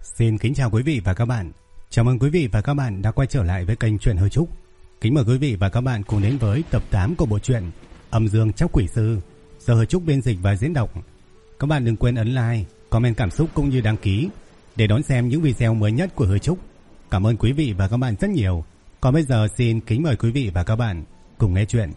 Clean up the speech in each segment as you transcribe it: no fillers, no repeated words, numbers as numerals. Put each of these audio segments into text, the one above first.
Xin kính chào quý vị và các bạn. Chào mừng quý vị và các bạn đã quay trở lại với kênh Truyện Hơi Trúc. Kính mời quý vị và các bạn cùng đến với tập 8 của bộ truyện Âm Dương Tróc Quỷ Sư do Hơi Trúc biên dịch và diễn đọc. Các bạn đừng quên ấn like, comment cảm xúc cũng như đăng ký để đón xem những video mới nhất của Hơi Trúc. Cảm ơn quý vị và các bạn rất nhiều. Còn bây giờ xin kính mời quý vị và các bạn cùng nghe chuyện.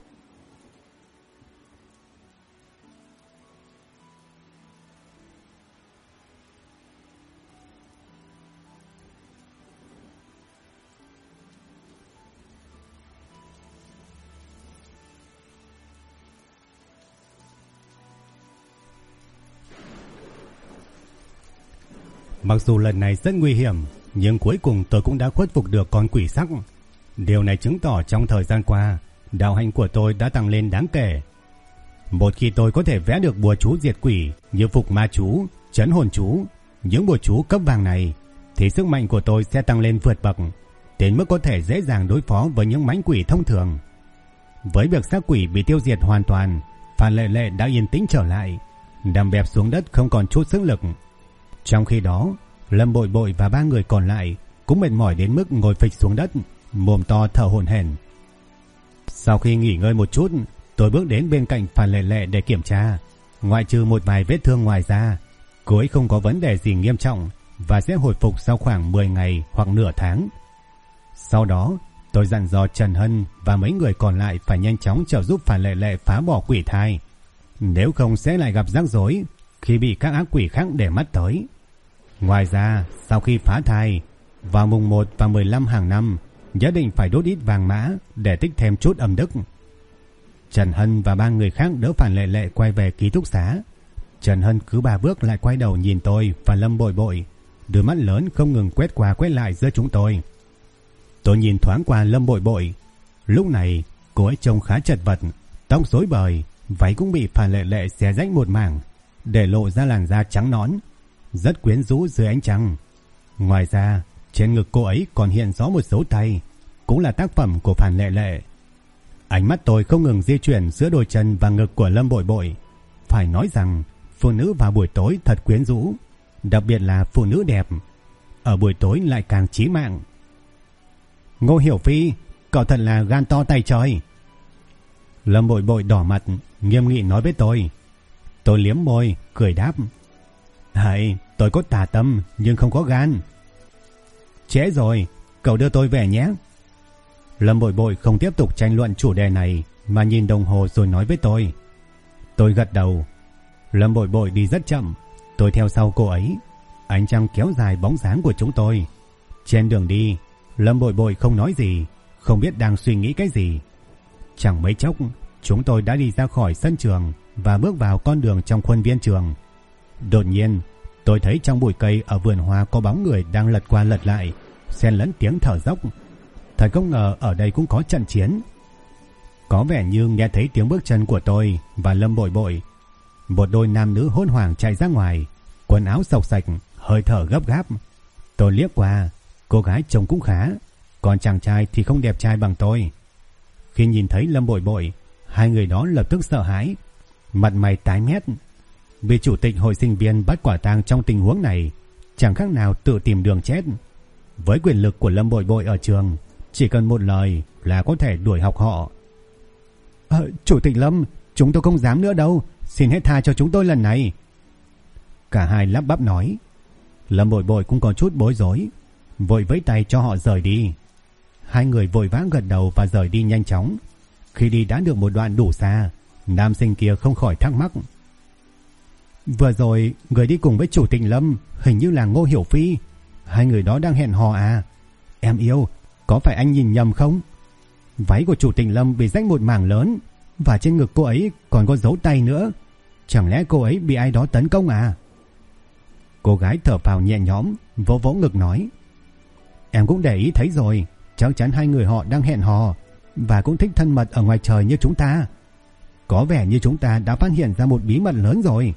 Mặc dù lần này rất nguy hiểm, nhưng cuối cùng tôi cũng đã khuất phục được con quỷ sắc. Điều này chứng tỏ trong thời gian qua, đạo hạnh của tôi đã tăng lên đáng kể. Một khi tôi có thể vẽ được bùa chú diệt quỷ như phục ma chú, trấn hồn chú, những bùa chú cấp vàng này, thì sức mạnh của tôi sẽ tăng lên vượt bậc, đến mức có thể dễ dàng đối phó với những mãnh quỷ thông thường. Với việc xác quỷ bị tiêu diệt hoàn toàn, Phan Lệ Lệ đã yên tĩnh trở lại, nằm bẹp xuống đất không còn chút sức lực. Trong khi đó, Lâm Bội Bội và ba người còn lại cũng mệt mỏi đến mức ngồi phịch xuống đất, mồm to thở hổn hển. Sau khi nghỉ ngơi một chút, tôi bước đến bên cạnh Phan Lệ Lệ để kiểm tra. Ngoại trừ một vài vết thương ngoài ra, cô ấy không có vấn đề gì nghiêm trọng và sẽ hồi phục sau khoảng 10 ngày hoặc nửa tháng. Sau đó, tôi dặn dò Trần Hân và mấy người còn lại phải nhanh chóng trợ giúp Phan Lệ Lệ phá bỏ quỷ thai, nếu không sẽ lại gặp rắc rối khi bị các ác quỷ khác để mắt tới. Ngoài ra, sau khi phá thai, vào mùng 1 và 15 hàng năm, nhất định phải đốt ít vàng mã để tích thêm chút âm đức. Trần Hân và ba người khác đỡ Phan Lệ Lệ quay về ký túc xá. Trần Hân cứ 3 bước lại quay đầu nhìn tôi và Lâm Bội Bội, đôi mắt lớn không ngừng quét qua quét lại giữa chúng tôi. Tôi nhìn thoáng qua Lâm Bội Bội. Lúc này, cô ấy trông khá chật vật, tóc rối bời, váy cũng bị Phan Lệ Lệ xé rách một mảng, để lộ ra làn da trắng nõn, rất quyến rũ dưới ánh trăng. Ngoài ra, trên ngực cô ấy còn hiện rõ một dấu tay, cũng là tác phẩm của Phan Lệ Lệ. Ánh mắt tôi không ngừng di chuyển giữa đôi chân và ngực của Lâm Bội Bội. Phải nói rằng, phụ nữ vào buổi tối thật quyến rũ, đặc biệt là phụ nữ đẹp, ở buổi tối lại càng chí mạng. Ngô Hiểu Phi, cậu thật là gan to tay trời. Lâm Bội Bội đỏ mặt, nghiêm nghị nói với tôi. Tôi liếm môi, cười đáp. Hãy, tôi có tà tâm nhưng không có gan. Trễ rồi, cậu đưa tôi về nhé. Lâm Bội Bội không tiếp tục tranh luận chủ đề này mà nhìn đồng hồ rồi nói với tôi. Tôi gật đầu. Lâm Bội Bội đi rất chậm, tôi theo sau cô ấy. Ánh trăng kéo dài bóng dáng của chúng tôi. Trên đường đi, Lâm Bội Bội không nói gì, không biết đang suy nghĩ cái gì. Chẳng mấy chốc, chúng tôi đã đi ra khỏi sân trường và bước vào con đường trong khuôn viên trường. Đột nhiên, tôi thấy trong bụi cây ở vườn hoa có bóng người đang lật qua lật lại, xen lẫn tiếng thở dốc. Thật không ngờ ở đây cũng có trận chiến. Có vẻ như nghe thấy tiếng bước chân của tôi và Lâm Bội Bội. Một đôi nam nữ hốt hoảng chạy ra ngoài, quần áo xộc xạch, hơi thở gấp gáp. Tôi liếc qua, cô gái trông cũng khá, còn chàng trai thì không đẹp trai bằng tôi. Khi nhìn thấy Lâm Bội Bội, hai người đó lập tức sợ hãi, mặt mày tái mét. Vì chủ tịch hội sinh viên bắt quả tang trong tình huống này, chẳng khác nào tự tìm đường chết. Với quyền lực của Lâm Bội Bội ở trường, chỉ cần một lời là có thể đuổi học họ. Chủ tịch Lâm, chúng tôi không dám nữa đâu, xin hết tha cho chúng tôi lần này. Cả hai lắp bắp nói. Lâm Bội Bội cũng có chút bối rối, vội vẫy tay cho họ rời đi. Hai người vội vã gật đầu và rời đi nhanh chóng. Khi đi đã được một đoạn đủ xa, nam sinh kia không khỏi thắc mắc. Vừa rồi người đi cùng với chủ tịch Lâm hình như là Ngô Hiểu Phi. Hai người đó đang hẹn hò à? Em yêu, có phải anh nhìn nhầm không? Váy của chủ tịch Lâm bị rách một mảng lớn, và trên ngực cô ấy còn có dấu tay nữa. Chẳng lẽ cô ấy bị ai đó tấn công à? Cô gái thở phào nhẹ nhõm, vỗ vỗ ngực nói. Em cũng để ý thấy rồi, chắc chắn hai người họ đang hẹn hò và cũng thích thân mật ở ngoài trời như chúng ta. Có vẻ như chúng ta đã phát hiện ra một bí mật lớn rồi.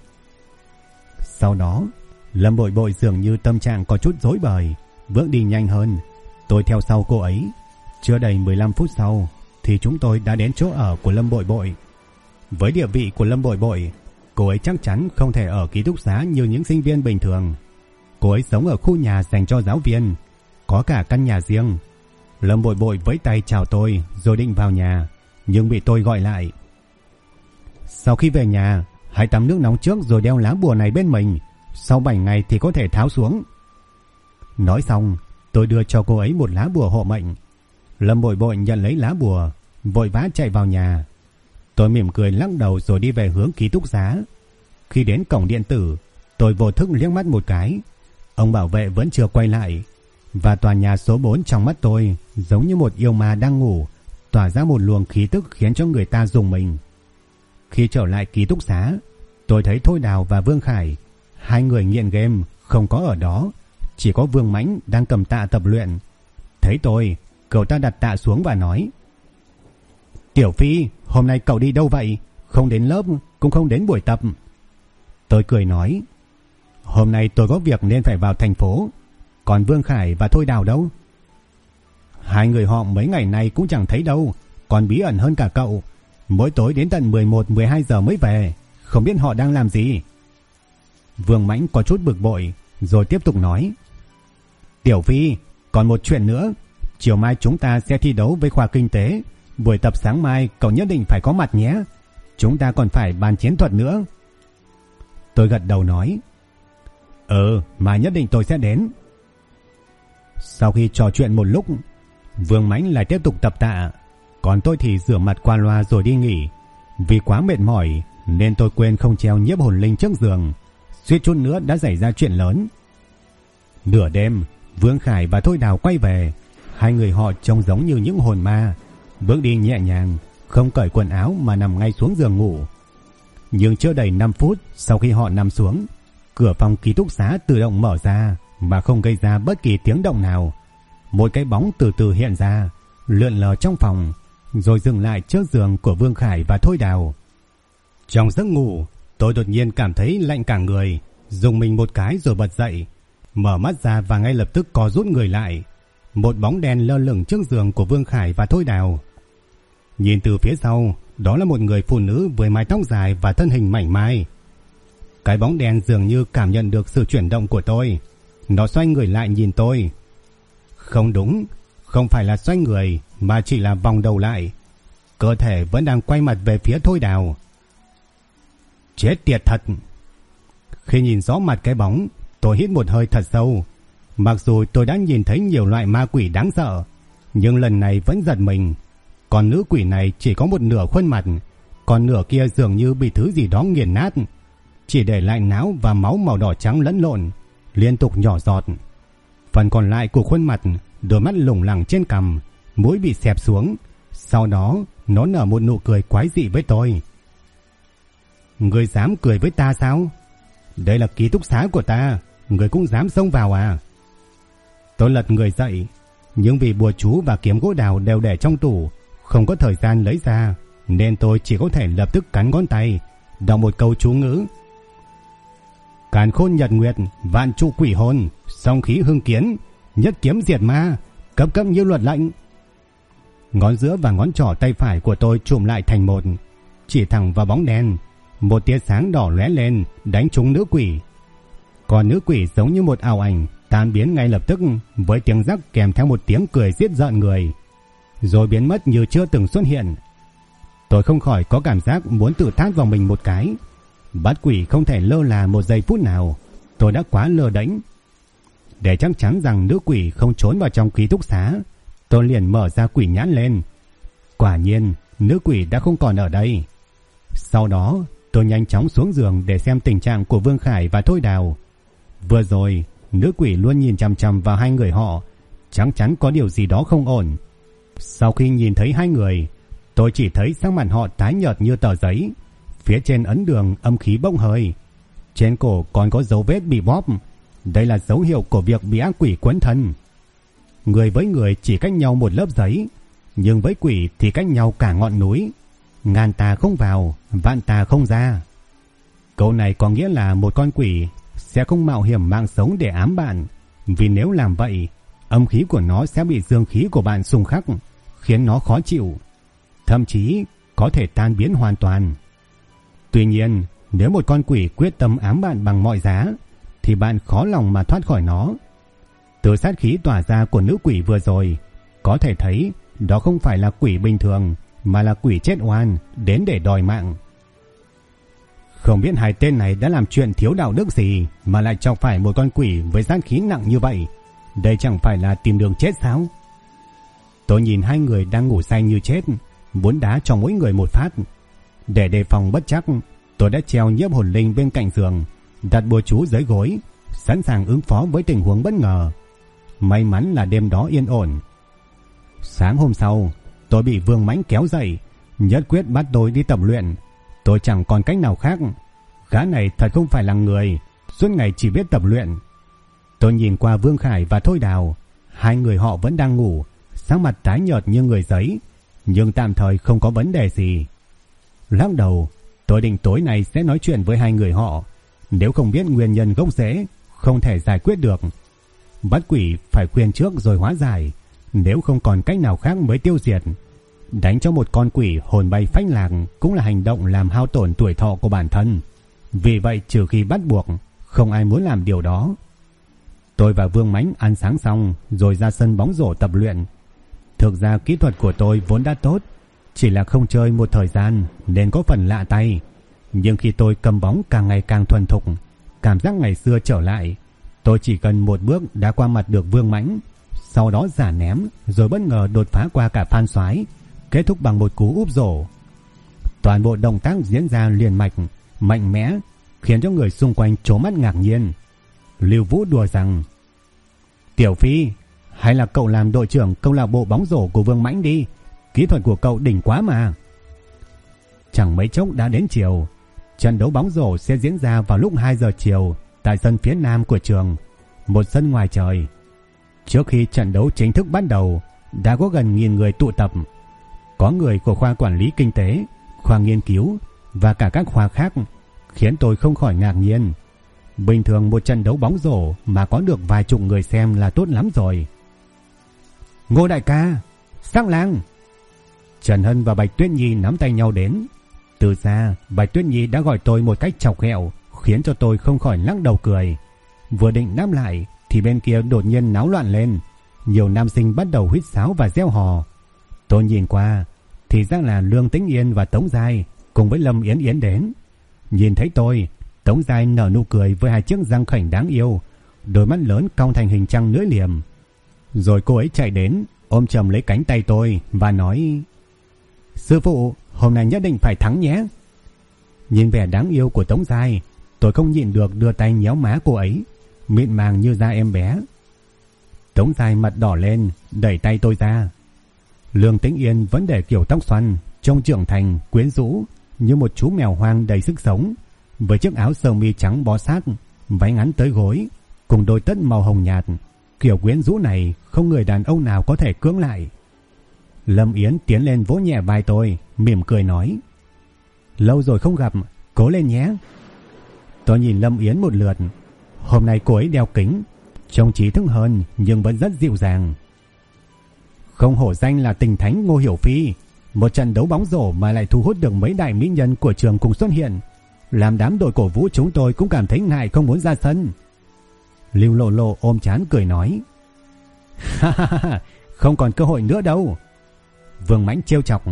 Sau đó, Lâm Bội Bội dường như tâm trạng có chút rối bời, bước đi nhanh hơn. Tôi theo sau cô ấy. Chưa đầy 15 phút sau thì chúng tôi đã đến chỗ ở của Lâm Bội Bội. Với địa vị của Lâm Bội Bội, cô ấy chắc chắn không thể ở ký túc xá như những sinh viên bình thường. Cô ấy sống ở khu nhà dành cho giáo viên, có cả căn nhà riêng. Lâm Bội Bội vẫy tay chào tôi rồi định vào nhà, nhưng bị tôi gọi lại. Sau khi về nhà, hãy tắm nước nóng trước rồi đeo lá bùa này bên mình. Sau 7 ngày thì có thể tháo xuống. Nói xong, tôi đưa cho cô ấy một lá bùa hộ mệnh. Lâm Bội Bội nhận lấy lá bùa, vội vã chạy vào nhà. Tôi mỉm cười lắc đầu rồi đi về hướng ký túc xá. Khi đến cổng điện tử, tôi vô thức liếc mắt một cái. Ông bảo vệ vẫn chưa quay lại, và tòa nhà số 4 trong mắt tôi giống như một yêu ma đang ngủ, tỏa ra một luồng khí tức khiến cho người ta rùng mình. Khi trở lại ký túc xá, tôi thấy Thôi Đào và Vương Khải, hai người nghiện game, không có ở đó. Chỉ có Vương Mãnh đang cầm tạ tập luyện. Thấy tôi, cậu ta đặt tạ xuống và nói: Tiểu Phi, hôm nay cậu đi đâu vậy? Không đến lớp, cũng không đến buổi tập. Tôi cười nói: Hôm nay tôi có việc nên phải vào thành phố. Còn Vương Khải và Thôi Đào đâu? Hai người họ mấy ngày nay cũng chẳng thấy đâu, còn bí ẩn hơn cả cậu. Mỗi tối đến tận 11-12 giờ mới về, không biết họ đang làm gì. Vương Mãnh có chút bực bội, rồi tiếp tục nói: Tiểu Phi, còn một chuyện nữa. Chiều mai chúng ta sẽ thi đấu với khoa kinh tế. Buổi tập sáng mai cậu nhất định phải có mặt nhé. Chúng ta còn phải bàn chiến thuật nữa. Tôi gật đầu nói: Mai nhất định tôi sẽ đến. Sau khi trò chuyện một lúc, Vương Mãnh lại tiếp tục tập tạ, còn tôi thì rửa mặt qua loa rồi đi nghỉ. Vì quá mệt mỏi nên tôi quên không treo nhiếp hồn linh trước giường, suýt chút nữa đã xảy ra chuyện lớn. Nửa đêm, Vương Khải và Thôi Đào quay về. Hai người họ trông giống như những hồn ma, bước đi nhẹ nhàng, không cởi quần áo mà nằm ngay xuống giường ngủ. Nhưng chưa đầy 5 phút sau khi họ nằm xuống, cửa phòng ký túc xá tự động mở ra mà không gây ra bất kỳ tiếng động nào. Một cái bóng từ từ hiện ra, lượn lờ trong phòng, rồi dừng lại trước giường của Vương Khải và Thôi Đào. Trong giấc ngủ, tôi đột nhiên cảm thấy lạnh cả người, rùng mình một cái rồi bật dậy, mở mắt ra và ngay lập tức co rút người lại. Một bóng đen lơ lửng trước giường của Vương Khải và Thôi Đào. Nhìn từ phía sau, đó là một người phụ nữ với mái tóc dài và thân hình mảnh mai. Cái bóng đen dường như cảm nhận được sự chuyển động của tôi. Nó xoay người lại nhìn tôi. Không đúng, không phải là xoay người mà chỉ là vòng đầu lại. Cơ thể vẫn đang quay mặt về phía Thôi Đào. Chết tiệt thật. Khi nhìn rõ mặt cái bóng, tôi hít một hơi thật sâu. Mặc dù tôi đã nhìn thấy nhiều loại ma quỷ đáng sợ, nhưng lần này vẫn giật mình. Còn nữ quỷ này chỉ có một nửa khuôn mặt, còn nửa kia dường như bị thứ gì đó nghiền nát, chỉ để lại não và máu màu đỏ trắng lẫn lộn, liên tục nhỏ giọt. Phần còn lại của khuôn mặt, đôi mắt lủng lẳng trên cằm, mũi bị xẹp xuống. Sau đó nó nở một nụ cười quái dị với tôi. Người dám cười với ta sao? Đây là ký túc xá của ta, người cũng dám xông vào à? Tôi lật người dậy, nhưng vì bùa chú và kiếm gỗ đào đều để trong tủ, không có thời gian lấy ra, nên tôi chỉ có thể lập tức cắn ngón tay, đọc một câu chú ngữ: Càn khôn nhật nguyệt, vạn trụ quỷ hồn, song khí hưng kiến, nhất kiếm diệt ma, cấp cấp như luật lệnh. Ngón giữa và ngón trỏ tay phải của tôi chụm lại thành một, chỉ thẳng vào bóng đen. Một tia sáng đỏ lóe lên, đánh trúng nữ quỷ. Còn nữ quỷ giống như một ảo ảnh, tan biến ngay lập tức với tiếng rắc kèm theo một tiếng cười giết rợn người, rồi biến mất như chưa từng xuất hiện. Tôi không khỏi có cảm giác muốn tự tát vào mình một cái. Bắt quỷ không thể lơ là một giây phút nào, tôi đã quá lơ đễnh. Để chắc chắn rằng nữ quỷ không trốn vào trong ký túc xá, tôi liền mở ra quỷ nhãn lên. Quả nhiên, nữ quỷ đã không còn ở đây. Sau đó, tôi nhanh chóng xuống giường để xem tình trạng của Vương Khải và Thôi Đào. Vừa rồi, nữ quỷ luôn nhìn chằm chằm vào hai người họ, chắc chắn có điều gì đó không ổn. Sau khi nhìn thấy hai người, tôi chỉ thấy sắc mặt họ tái nhợt như tờ giấy. Phía trên ấn đường âm khí bốc hơi, trên cổ còn có dấu vết bị bóp. Đây là dấu hiệu của việc bị ác quỷ quấn thân. Người với người chỉ cách nhau một lớp giấy, nhưng với quỷ thì cách nhau cả ngọn núi. Ngàn tà không vào, vạn tà không ra. Câu này có nghĩa là một con quỷ sẽ không mạo hiểm mạng sống để ám bạn, vì nếu làm vậy, âm khí của nó sẽ bị dương khí của bạn xung khắc, khiến nó khó chịu, thậm chí có thể tan biến hoàn toàn. Tuy nhiên, nếu một con quỷ quyết tâm ám bạn bằng mọi giá, thì bạn khó lòng mà thoát khỏi nó. Từ sát khí tỏa ra của nữ quỷ vừa rồi, có thể thấy đó không phải là quỷ bình thường, mà là quỷ chết oan đến để đòi mạng. Không biết hai tên này đã làm chuyện thiếu đạo đức gì mà lại chọc phải một con quỷ với sát khí nặng như vậy. Đây chẳng phải là tìm đường chết sao? Tôi nhìn hai người đang ngủ say như chết, muốn đá cho mỗi người một phát. Để đề phòng bất trắc, tôi đã treo nhiếp hồn linh bên cạnh giường, đặt bùa chú dưới gối, sẵn sàng ứng phó với tình huống bất ngờ. May mắn là đêm đó yên ổn. Sáng hôm sau, tôi bị Vương Mãnh kéo dậy, nhất quyết bắt tôi đi tập luyện. Tôi chẳng còn cách nào khác. Gã này thật không phải là người, suốt ngày chỉ biết tập luyện. Tôi nhìn qua Vương Khải và Thôi Đào, hai người họ vẫn đang ngủ, sắc mặt tái nhợt như người giấy, nhưng tạm thời không có vấn đề gì. Lắc đầu, tôi định tối nay sẽ nói chuyện với hai người họ. Nếu không biết nguyên nhân gốc rễ, không thể giải quyết được. Bắt quỷ phải khuyên trước rồi hóa giải, nếu không còn cách nào khác mới tiêu diệt. Đánh cho một con quỷ hồn bay phách lạc cũng là hành động làm hao tổn tuổi thọ của bản thân. Vì vậy trừ khi bắt buộc, không ai muốn làm điều đó. Tôi và Vương Mãnh ăn sáng xong rồi ra sân bóng rổ tập luyện. Thực ra kỹ thuật của tôi vốn đã tốt, chỉ là không chơi một thời gian nên có phần lạ tay. Nhưng khi tôi cầm bóng càng ngày càng thuần thục, cảm giác ngày xưa trở lại. Tôi chỉ cần một bước đã qua mặt được Vương Mãnh, sau đó giả ném rồi bất ngờ đột phá qua cả Phan Soái, kết thúc bằng một cú úp rổ. Toàn bộ động tác diễn ra liền mạch, mạnh mẽ, khiến cho người xung quanh trố mắt ngạc nhiên. Lưu Vũ đùa rằng: "Tiểu Phi, hay là cậu làm đội trưởng câu lạc bộ bóng rổ của Vương Mãnh đi, kỹ thuật của cậu đỉnh quá mà." Chẳng mấy chốc đã đến chiều. Trận đấu bóng rổ sẽ diễn ra vào lúc 2 giờ chiều tại sân phía nam của trường, một sân ngoài trời. Trước khi trận đấu chính thức bắt đầu, đã có gần 1000 người tụ tập. Có người của khoa quản lý kinh tế, khoa nghiên cứu và cả các khoa khác, khiến tôi không khỏi ngạc nhiên. Bình thường một trận đấu bóng rổ mà có được vài chục người xem là tốt lắm rồi. "Ngô đại ca, Sắc Lang." Trần Hân và Bạch Tuyết Nhi nắm tay nhau đến. Từ xa, Bạch Tuyết Nhi đã gọi tôi một cách chọc ghẹo, khiến cho tôi không khỏi lắc đầu cười. Vừa định đáp lại thì bên kia đột nhiên náo loạn lên. Nhiều nam sinh bắt đầu huýt sáo và reo hò. Tôi nhìn qua thì ra là Lương Tĩnh Yên và Tống Giai cùng với Lâm Yến Yến đến. Nhìn thấy tôi, Tống Giai nở nụ cười với hai chiếc răng khểnh đáng yêu, đôi mắt lớn cong thành hình trăng lưỡi liềm. Rồi cô ấy chạy đến ôm chầm lấy cánh tay tôi và nói: "Sư phụ, hôm nay nhất định phải thắng nhé." Nhìn vẻ đáng yêu của Tống Giai, tôi không nhịn được đưa tay nhéo má cô ấy, mịn màng như da em bé. Tống Giai mặt đỏ lên, đẩy tay tôi ra. Lương Tĩnh Yên vẫn để kiểu tóc xoăn, trông trưởng thành, quyến rũ như một chú mèo hoang đầy sức sống, với chiếc áo sơ mi trắng bó sát, váy ngắn tới gối, cùng đôi tất màu hồng nhạt. Kiểu quyến rũ này không người đàn ông nào có thể cưỡng lại. Lâm Yến tiến lên vỗ nhẹ vai tôi, mỉm cười nói: "Lâu rồi không gặp, cố lên nhé." Tôi nhìn Lâm Yến một lượt. Hôm nay cô ấy đeo kính, trông trí thức hơn nhưng vẫn rất dịu dàng. Không hổ danh là tình thánh Ngô Hiểu Phi, một trận đấu bóng rổ mà lại thu hút được mấy đại mỹ nhân của trường cùng xuất hiện, làm đám đội cổ vũ chúng tôi cũng cảm thấy ngại không muốn ra sân. Lưu Lộ Lộ ôm trán cười nói: "Ha ha ha, không còn cơ hội nữa đâu." Vương Mãnh trêu chọc: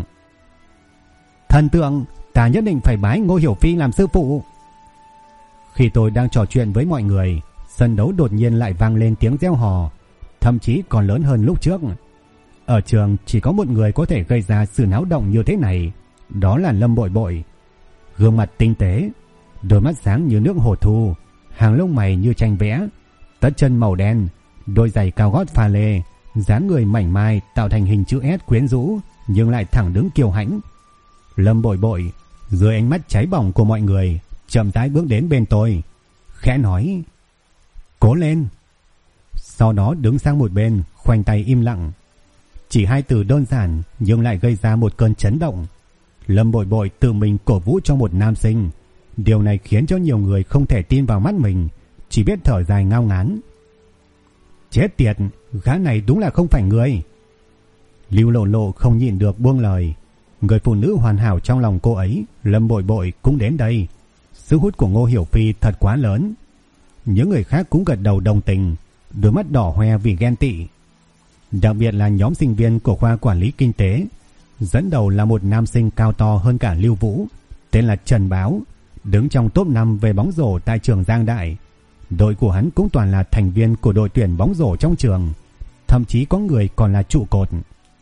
"Thần tượng, ta nhất định phải bái Ngô Hiểu Phi làm sư phụ." Khi tôi đang trò chuyện với mọi người, sân đấu đột nhiên lại vang lên tiếng reo hò, thậm chí còn lớn hơn lúc trước. Ở trường chỉ có một người có thể gây ra sự náo động như thế này, đó là Lâm Bội Bội. Gương mặt tinh tế, đôi mắt sáng như nước hồ thu, hàng lông mày như tranh vẽ, tất chân màu đen, đôi giày cao gót pha lê, dáng người mảnh mai tạo thành hình chữ S quyến rũ nhưng lại thẳng đứng kiêu hãnh. Lâm Bội Bội dưới ánh mắt cháy bỏng của mọi người chậm rãi bước đến bên tôi, khẽ nói: "Cố lên." Sau đó đứng sang một bên, khoanh tay im lặng. Chỉ hai từ đơn giản nhưng lại gây ra một cơn chấn động. Lâm Bội Bội tự mình cổ vũ cho một nam sinh. Điều này khiến cho nhiều người không thể tin vào mắt mình, chỉ biết thở dài ngao ngán. Chết tiệt, gã này đúng là không phải người. Lưu Lộ Lộ không nhịn được buông lời. Người phụ nữ hoàn hảo trong lòng cô ấy, Lâm Bội Bội cũng đến đây. Sức hút của Ngô Hiểu Phi thật quá lớn. những người khác cũng gật đầu đồng tình, đôi mắt đỏ hoe vì ghen tị. Đặc biệt là nhóm sinh viên của khoa quản lý kinh tế, dẫn đầu là một nam sinh cao to hơn cả Lưu Vũ, tên là Trần Báo, đứng trong top 5 về bóng rổ tại trường Giang Đại. Đội của hắn cũng toàn là thành viên của đội tuyển bóng rổ trong trường, thậm chí có người còn là trụ cột.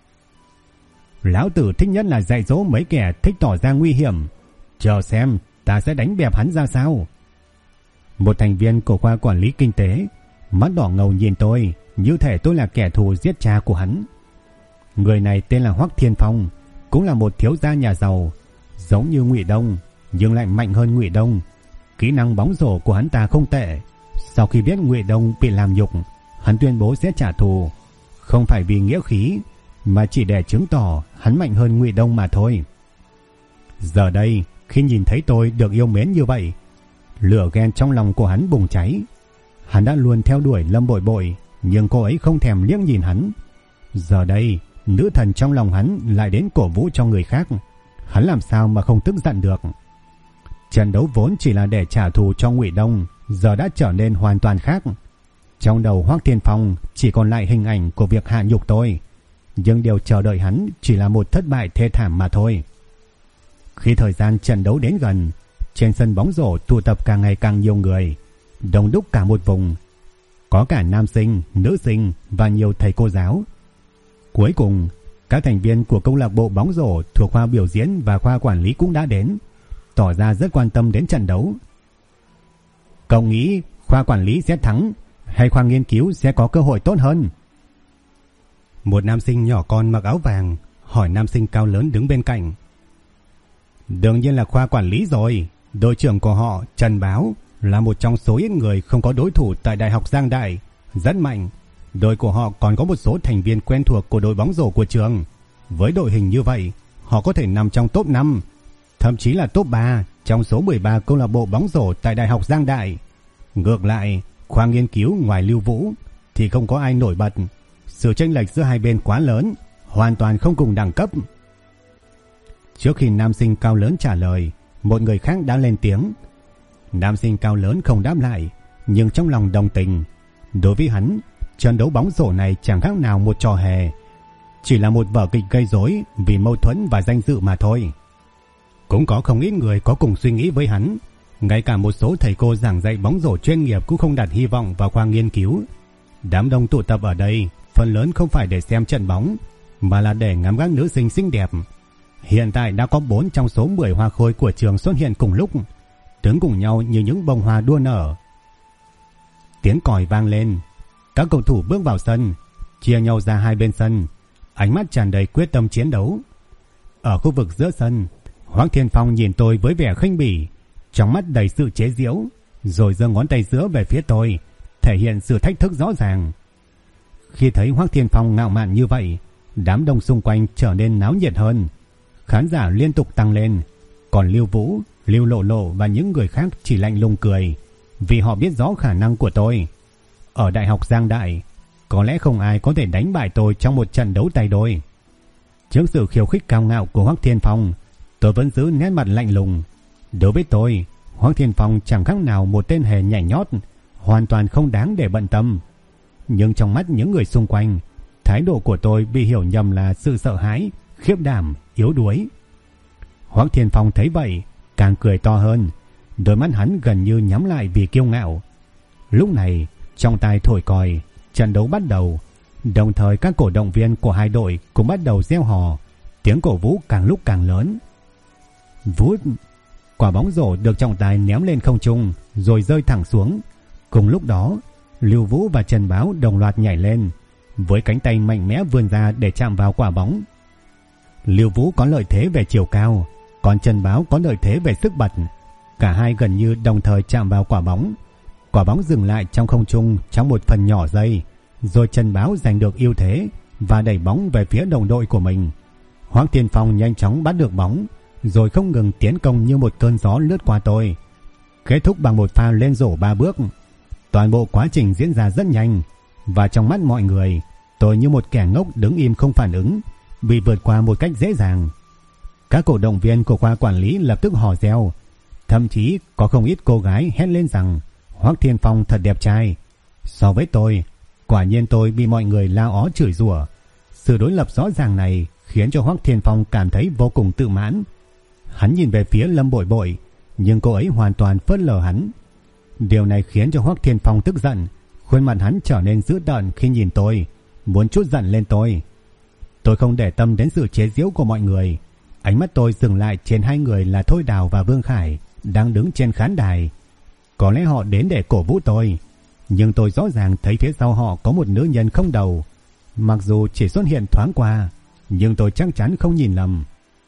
Lão tử thích nhất là dạy dỗ mấy kẻ thích tỏ ra nguy hiểm, chờ xem ta sẽ đánh bẹp hắn ra sao. Một thành viên của khoa quản lý kinh tế mắt đỏ ngầu nhìn tôi, như thể tôi là kẻ thù giết cha của hắn. Người này tên là Hoắc Thiên Phong, cũng là một thiếu gia nhà giàu, giống như Ngụy Đông nhưng lại mạnh hơn Ngụy Đông. Kỹ năng bóng rổ của hắn ta không tệ. Sau khi biết Ngụy Đông bị làm nhục, hắn tuyên bố sẽ trả thù, không phải vì nghĩa khí, mà chỉ để chứng tỏ hắn mạnh hơn Ngụy Đông mà thôi. Giờ đây, khi nhìn thấy tôi được yêu mến như vậy, lửa ghen trong lòng của hắn bùng cháy. Hắn đã luôn theo đuổi Lâm Bội Bội, nhưng cô ấy không thèm liếc nhìn hắn. Giờ đây, nữ thần trong lòng hắn lại đến cổ vũ cho người khác. Hắn làm sao mà không tức giận được. Trận đấu vốn chỉ là để trả thù cho Ngụy Đông, giờ đã trở nên hoàn toàn khác. Trong đầu Hoắc Thiên Phong chỉ còn lại hình ảnh của việc hạ nhục tôi, nhưng điều chờ đợi hắn chỉ là một thất bại thê thảm mà thôi. Khi thời gian trận đấu đến gần, trên sân bóng rổ tụ tập càng ngày càng nhiều người, đông đúc cả một vùng, có cả nam sinh, nữ sinh và nhiều thầy cô giáo. Cuối cùng, các thành viên của câu lạc bộ bóng rổ thuộc khoa biểu diễn và khoa quản lý cũng đã đến, tỏ ra rất quan tâm đến trận đấu. Cậu nghĩ khoa quản lý sẽ thắng hay khoa nghiên cứu sẽ có cơ hội tốt hơn? Một nam sinh nhỏ con mặc áo vàng hỏi nam sinh cao lớn đứng bên cạnh. Đương nhiên là khoa quản lý rồi. Đội trưởng của họ, Trần Báo, là một trong số ít người không có đối thủ tại Đại học Giang Đại, rất mạnh. Đội của họ còn có một số thành viên quen thuộc của đội bóng rổ của trường. Với đội hình như vậy, họ có thể nằm trong top 5, thậm chí là top 3 trong số 13 câu lạc bộ bóng rổ tại Đại học Giang Đại. Ngược lại, khoa nghiên cứu ngoài Lưu Vũ thì không có ai nổi bật. Sự chênh lệch giữa hai bên quá lớn, hoàn toàn không cùng đẳng cấp. Trước khi nam sinh cao lớn trả lời, một người khác đã lên tiếng. Nam sinh cao lớn không đáp lại, nhưng trong lòng đồng tình. Đối với hắn, trận đấu bóng rổ này chẳng khác nào một trò hề, chỉ là một vở kịch gây rối vì mâu thuẫn và danh dự mà thôi. Cũng có không ít người có cùng suy nghĩ với hắn. Ngay cả một số thầy cô giảng dạy bóng rổ chuyên nghiệp cũng không đặt hy vọng vào khoa nghiên cứu. Đám đông tụ tập ở đây phần lớn không phải để xem trận bóng, mà là để ngắm các nữ sinh xinh đẹp. Hiện tại đã có 4 trong số 10 hoa khôi của trường xuất hiện cùng lúc, đứng cùng nhau như những bông hoa đua nở. Tiếng còi vang lên, các cầu thủ bước vào sân, chia nhau ra hai bên sân, ánh mắt tràn đầy quyết tâm chiến đấu. Ở khu vực giữa sân, Hoắc Thiên Phong nhìn tôi với vẻ khinh bỉ, trong mắt đầy sự chế giễu, rồi giơ ngón tay giữa về phía tôi, thể hiện sự thách thức rõ ràng. Khi thấy Hoắc Thiên Phong ngạo mạn như vậy, đám đông xung quanh trở nên náo nhiệt hơn. Khán giả liên tục tăng lên, còn Lưu Vũ, Lưu Lộ Lộ và những người khác chỉ lạnh lùng cười, vì họ biết rõ khả năng của tôi. Ở Đại học Giang Đại, có lẽ không ai có thể đánh bại tôi trong một trận đấu tay đôi. Trước sự khiêu khích cao ngạo của Hoắc Thiên Phong, tôi vẫn giữ nét mặt lạnh lùng. Đối với tôi, Hoắc Thiên Phong chẳng khác nào một tên hề nhảy nhót, hoàn toàn không đáng để bận tâm. Nhưng trong mắt những người xung quanh, thái độ của tôi bị hiểu nhầm là sự sợ hãi, khiếp đảm, yếu đuối. Hoắc Thiên Phong thấy vậy, càng cười to hơn, đôi mắt hắn gần như nhắm lại vì kiêu ngạo. Lúc này, trong tai thổi còi, trận đấu bắt đầu. Đồng thời các cổ động viên của hai đội cũng bắt đầu reo hò, tiếng cổ vũ càng lúc càng lớn. Vút, quả bóng rổ được trọng tài ném lên không trung rồi rơi thẳng xuống. Cùng lúc đó, Lưu Vũ và Trần Báo đồng loạt nhảy lên, với cánh tay mạnh mẽ vươn ra để chạm vào quả bóng. Lưu Vũ có lợi thế về chiều cao, còn Trần Báo có lợi thế về sức bật. Cả hai gần như đồng thời chạm vào quả bóng. Quả bóng dừng lại trong không trung trong một phần nhỏ giây, rồi Trần Báo giành được ưu thế và đẩy bóng về phía đồng đội của mình. Hoắc Thiên Phong nhanh chóng bắt được bóng, rồi không ngừng tiến công như một cơn gió lướt qua tôi, kết thúc bằng một pha lên rổ 3 bước. Toàn bộ quá trình diễn ra rất nhanh, và trong mắt mọi người, tôi như một kẻ ngốc đứng im không phản ứng, bị vượt qua một cách dễ dàng. Các cổ động viên của khoa quản lý lập tức hò reo, thậm chí có không ít cô gái hét lên rằng Hoắc Thiên Phong thật đẹp trai. So với tôi, quả nhiên tôi bị mọi người la ó chửi rủa. Sự đối lập rõ ràng này khiến cho Hoắc Thiên Phong cảm thấy vô cùng tự mãn. Hắn nhìn về phía Lâm Bội Bội, nhưng cô ấy hoàn toàn phớt lờ hắn. Điều này khiến cho Hoắc Thiên Phong tức giận, khuôn mặt hắn trở nên dữ tợn khi nhìn tôi, muốn trút giận lên tôi. Tôi không để tâm đến sự chế giễu của mọi người. Ánh mắt tôi dừng lại trên hai người là Thôi Đào và Vương Khải đang đứng trên khán đài. Có lẽ họ đến để cổ vũ tôi, nhưng tôi rõ ràng thấy phía sau họ có một nữ nhân không đầu. Mặc dù chỉ xuất hiện thoáng qua, nhưng tôi chắc chắn không nhìn lầm.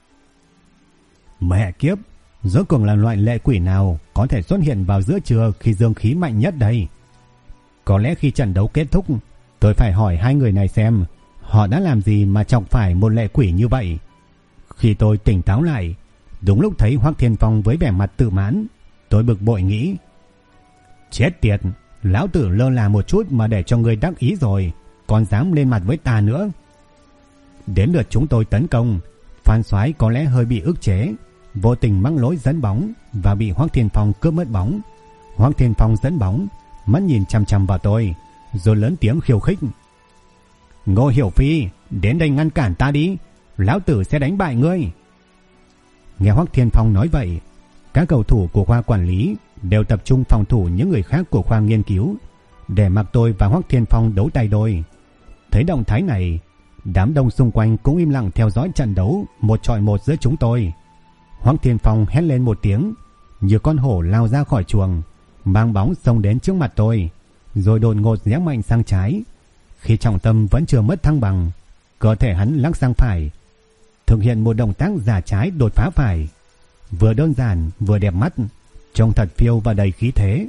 Mẹ kiếp, rốt cuộc là loại lệ quỷ nào có thể xuất hiện vào giữa trưa khi dương khí mạnh nhất đây? Có lẽ khi trận đấu kết thúc, tôi phải hỏi hai người này xem họ đã làm gì mà chọc phải một lệ quỷ như vậy. Khi tôi tỉnh táo lại, đúng lúc thấy Hoắc Thiên Phong với vẻ mặt tự mãn, tôi bực bội nghĩ: chết tiệt, lão tử lơ là một chút mà để cho ngươi đắc ý rồi, còn dám lên mặt với ta nữa. Đến lượt chúng tôi tấn công, Phan Soái có lẽ hơi bị ức chế, vô tình mắc lỗi dẫn bóng và bị Hoắc Thiên Phong cướp mất bóng. Hoắc Thiên Phong dẫn bóng, mắt nhìn chằm chằm vào tôi, rồi lớn tiếng khiêu khích: Ngô Hiểu Phi, đến đây ngăn cản ta đi, lão tử sẽ đánh bại ngươi. Nghe Hoắc Thiên Phong nói vậy, các cầu thủ của khoa quản lý đều tập trung phòng thủ những người khác của khoa nghiên cứu, để mặc tôi và Hoắc Thiên Phong đấu tay đôi. Thấy động thái này, đám đông xung quanh cũng im lặng theo dõi trận đấu một chọi một giữa chúng tôi. Hoắc Thiên Phong hét lên một tiếng, như con hổ lao ra khỏi chuồng, mang bóng xông đến trước mặt tôi, rồi đột ngột giáng mạnh sang trái. Khi trọng tâm vẫn chưa mất thăng bằng, cơ thể hắn lắc sang phải, thực hiện một động tác giả trái đột phá phải, vừa đơn giản vừa đẹp mắt, trông thật phiêu và đầy khí thế.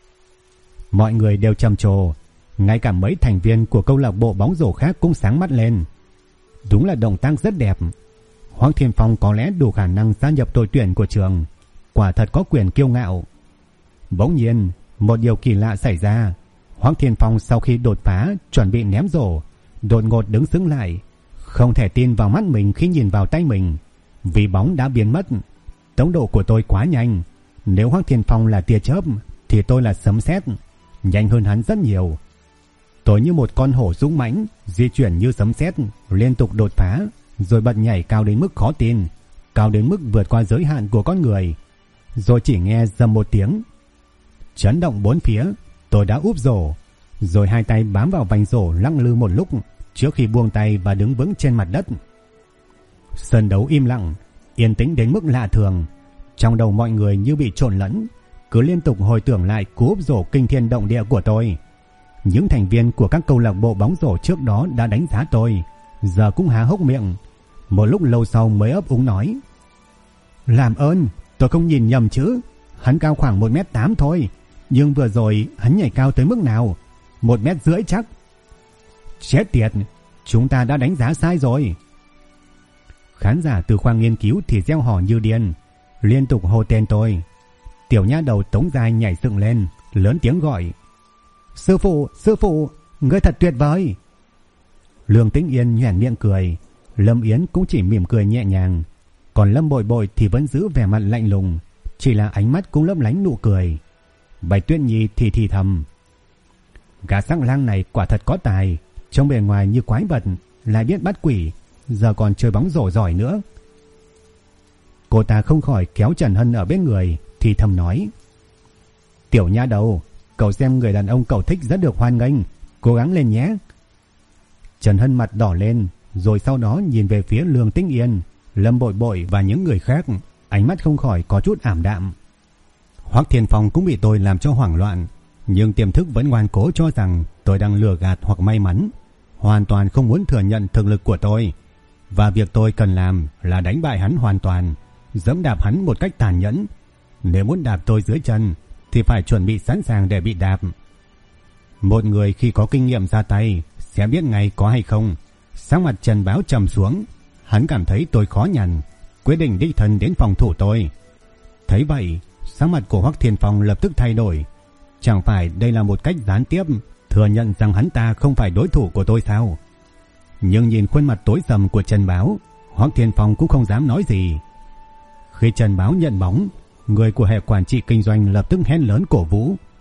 Mọi người đều trầm trồ, ngay cả mấy thành viên của câu lạc bộ bóng rổ khác cũng sáng mắt lên. Đúng là động tác rất đẹp. Hoắc Thiên Phong có lẽ đủ khả năng gia nhập đội tuyển của trường, quả thật có quyền kiêu ngạo. Bỗng nhiên, một điều kỳ lạ xảy ra. Hoắc Thiên Phong sau khi đột phá chuẩn bị ném rổ, đột ngột đứng sững lại, không thể tin vào mắt mình khi nhìn vào tay mình, vì bóng đã biến mất. Tốc độ của tôi quá nhanh, nếu Hoắc Thiên Phong là tia chớp thì tôi là sấm sét, nhanh hơn hắn rất nhiều. Tôi như một con hổ dũng mãnh, di chuyển như sấm sét, liên tục đột phá, rồi bật nhảy cao đến mức khó tin, cao đến mức vượt qua giới hạn của con người. Rồi chỉ nghe rầm một tiếng, chấn động bốn phía. Tôi đã úp rổ, rồi hai tay bám vào vành rổ lắc lư một lúc trước khi buông tay và đứng vững trên mặt đất. Sân đấu im lặng, yên tĩnh đến mức lạ thường. Trong đầu mọi người như bị trộn lẫn, cứ liên tục hồi tưởng lại cú úp rổ kinh thiên động địa của tôi. Những thành viên của các câu lạc bộ bóng rổ trước đó đã đánh giá tôi, giờ cũng há hốc miệng. Một lúc lâu sau mới ấp úng nói: làm ơn, tôi không nhìn nhầm chứ, hắn cao khoảng 1m8 thôi, nhưng vừa rồi hắn nhảy cao tới mức nào? 1,5 m chắc. Chết tiệt, chúng ta đã đánh giá sai rồi. Khán giả từ khoa nghiên cứu thì reo hò như điên, liên tục hô tên tôi. Tiểu nha đầu Tống Giai nhảy dựng lên, lớn tiếng gọi: sư phụ, ngươi thật tuyệt vời. Lương Tĩnh Yên nhoẻn miệng cười, Lâm Yến cũng chỉ mỉm cười nhẹ nhàng, còn Lâm Bội Bội thì vẫn giữ vẻ mặt lạnh lùng, chỉ là ánh mắt cũng lấp lánh nụ cười. Bạch Tuyết Nhi thì thầm: gã sắc lang này quả thật có tài, trông bề ngoài như quái vật, lại biết bắt quỷ, giờ còn chơi bóng rổ giỏi nữa. Cô ta không khỏi kéo Trần Hân ở bên người, thì thầm nói: tiểu nha đầu, cậu xem người đàn ông cậu thích rất được hoan nghênh, cố gắng lên nhé. Trần Hân mặt đỏ lên, rồi sau đó nhìn về phía Lương Tĩnh Yên, Lâm Bội Bội và những người khác, ánh mắt không khỏi có chút ảm đạm. Hoắc Thiên Phong cũng bị tôi làm cho hoảng loạn, nhưng tiềm thức vẫn ngoan cố cho rằng tôi đang lừa gạt hoặc may mắn, hoàn toàn không muốn thừa nhận thực lực của tôi. Và việc tôi cần làm là đánh bại hắn hoàn toàn, giẫm đạp hắn một cách tàn nhẫn. Nếu muốn đạp tôi dưới chân thì phải chuẩn bị sẵn sàng để bị đạp. Một người khi có kinh nghiệm ra tay sẽ biết ngay có hay không. Sắc mặt Trần Báo trầm xuống, hắn cảm thấy tôi khó nhằn, quyết định đích thân đến phòng thủ tôi. Thấy vậy, sắc mặt của Hoắc Thiên Phong lập tức thay đổi. Chẳng phải đây là một cách gián tiếp thừa nhận rằng hắn ta không phải đối thủ của tôi sao? Nhưng nhìn khuôn mặt tối sầm của Trần Báo, Hoắc Thiên Phong cũng không dám nói gì. Khi Trần Báo nhận bóng, người của hệ quản trị kinh doanh lập tức hét lớn cổ vũ: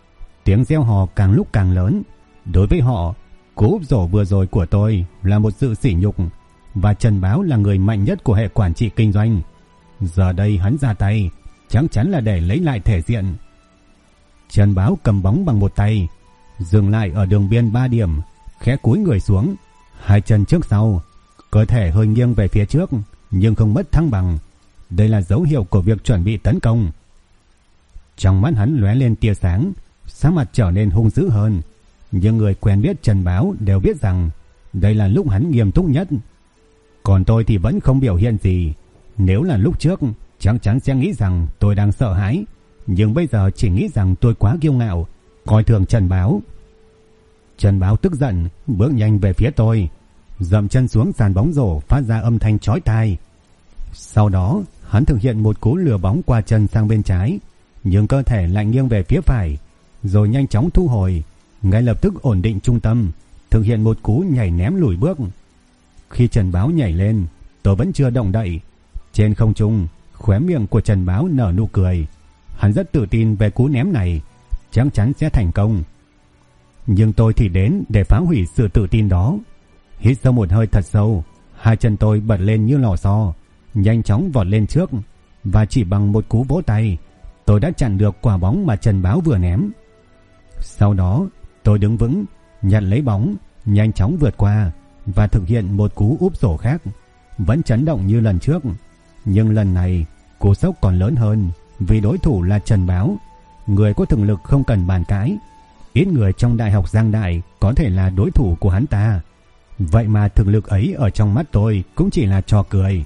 Tiếng reo hò càng lúc càng lớn. Đối với họ, cú úp rổ vừa rồi của tôi là một sự sỉ nhục, và Trần Báo là người mạnh nhất của hệ quản trị kinh doanh. Giờ đây hắn ra tay chắc chắn là để lấy lại thể diện. Trần Báo cầm bóng bằng một tay, dừng lại ở đường biên 3 điểm, khẽ cúi người xuống, hai chân trước sau, cơ thể hơi nghiêng về phía trước nhưng không mất thăng bằng. Đây là dấu hiệu của việc chuẩn bị tấn công. Trong mắt hắn lóe lên tia sáng, sắc mặt trở nên hung dữ hơn. Nhưng người quen biết Trần Báo đều biết rằng đây là lúc hắn nghiêm túc nhất. Còn tôi thì vẫn không biểu hiện gì. Nếu là lúc trước chắc chắn sẽ nghĩ rằng tôi đang sợ hãi, nhưng bây giờ chỉ nghĩ rằng tôi quá kiêu ngạo, coi thường Trần Báo. Trần Báo tức giận, bước nhanh về phía tôi, dậm chân xuống sàn bóng rổ phát ra âm thanh chói tai. Sau đó hắn thực hiện một cú lừa bóng qua chân sang bên trái, nhưng cơ thể lại nghiêng về phía phải, rồi nhanh chóng thu hồi, ngay lập tức ổn định trung tâm, thực hiện một cú nhảy ném lùi bước. Khi Trần Báo nhảy lên, tôi vẫn chưa động đậy. Trên không trung, khóe miệng của Trần Báo nở nụ cười. Hắn rất tự tin về cú ném này, chắc chắn sẽ thành công. Nhưng tôi thì đến để phá hủy sự tự tin đó. Hít sâu một hơi thật sâu, hai chân tôi bật lên như lò xo, nhanh chóng vọt lên trước, và chỉ bằng một cú vỗ tay, tôi đã chặn được quả bóng mà Trần Báo vừa ném. Sau đó, tôi đứng vững, nhận lấy bóng, nhanh chóng vượt qua và thực hiện một cú úp rổ khác, vẫn chấn động như lần trước. Nhưng lần này, cú sốc còn lớn hơn, vì đối thủ là Trần Báo, người có thực lực không cần bàn cãi. Ít người trong Đại học Giang Đại có thể là đối thủ của hắn ta. Vậy mà thực lực ấy ở trong mắt tôi cũng chỉ là trò cười.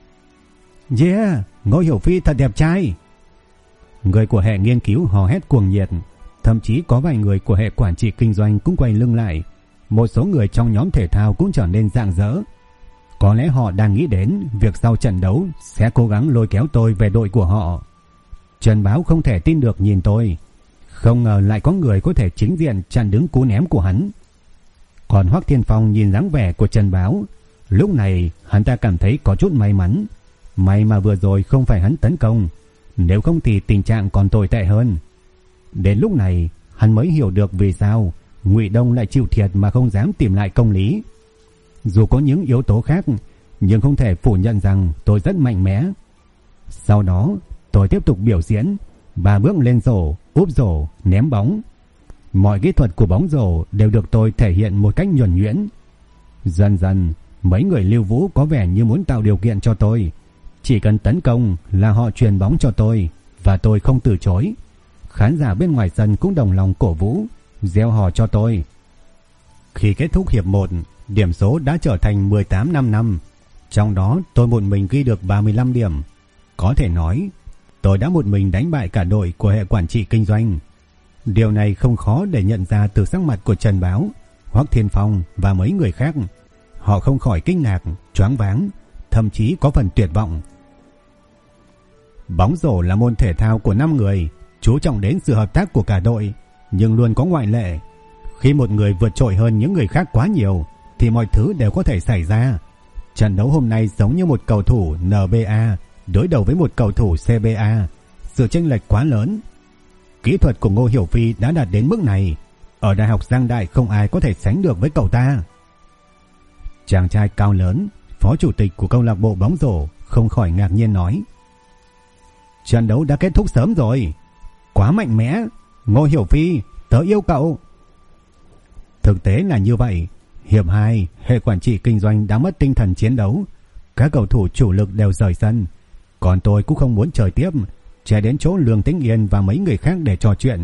Yeah, Ngô Hiểu Phi thật đẹp trai. Người của hệ nghiên cứu hò hét cuồng nhiệt. Thậm chí có vài người của hệ quản trị kinh doanh cũng quay lưng lại. Một số người trong nhóm thể thao cũng trở nên rạng rỡ. Có lẽ họ đang nghĩ đến việc sau trận đấu sẽ cố gắng lôi kéo tôi về đội của họ. Trần Báo không thể tin được nhìn tôi. Không ngờ lại có người có thể chính diện chặn đứng cú ném của hắn. Còn Hoắc Thiên Phong nhìn dáng vẻ của Trần Báo, lúc này hắn ta cảm thấy có chút may mắn. May mà vừa rồi không phải hắn tấn công, nếu không thì tình trạng còn tồi tệ hơn. Đến lúc này hắn mới hiểu được vì sao Ngụy Đông lại chịu thiệt mà không dám tìm lại công lý. Dù có những yếu tố khác, nhưng không thể phủ nhận rằng tôi rất mạnh mẽ. Sau đó tôi tiếp tục biểu diễn 3 bước lên rổ, úp rổ, ném bóng. Mọi kỹ thuật của bóng rổ đều được tôi thể hiện một cách nhuần nhuyễn. Dần dần, mấy người Lưu Vũ có vẻ như muốn tạo điều kiện cho tôi. Chỉ cần tấn công là họ truyền bóng cho tôi, và tôi không từ chối. Khán giả bên ngoài sân cũng đồng lòng cổ vũ, reo hò cho tôi. Khi kết thúc hiệp 1, điểm số đã trở thành 18-5. Trong đó tôi một mình ghi được 35 điểm. Có thể nói, tôi đã một mình đánh bại cả đội của hệ quản trị kinh doanh. Điều này không khó để nhận ra từ sắc mặt của Trần Báo, Hoắc Thiên Phong và mấy người khác. Họ không khỏi kinh ngạc, choáng váng, thậm chí có phần tuyệt vọng. Bóng rổ là môn thể thao của 5 người, chú trọng đến sự hợp tác của cả đội, nhưng luôn có ngoại lệ. Khi một người vượt trội hơn những người khác quá nhiều thì mọi thứ đều có thể xảy ra. Trận đấu hôm nay giống như một cầu thủ NBA đối đầu với một cầu thủ CBA, sự chênh lệch quá lớn. Kỹ thuật của Ngô Hiểu Phi đã đạt đến mức này, ở Đại học Giang Đại không ai có thể sánh được với cậu ta. Chàng trai cao lớn, phó chủ tịch của câu lạc bộ bóng rổ, không khỏi ngạc nhiên nói: trận đấu đã kết thúc sớm rồi, quá mạnh mẽ, Ngô Hiểu Phi, tớ yêu cậu. Thực tế là như vậy. Hiệp 2, hệ quản trị kinh doanh đã mất tinh thần chiến đấu, các cầu thủ chủ lực đều rời sân, còn tôi cũng không muốn chơi tiếp, chạy đến chỗ Lương Tĩnh Yên và mấy người khác để trò chuyện.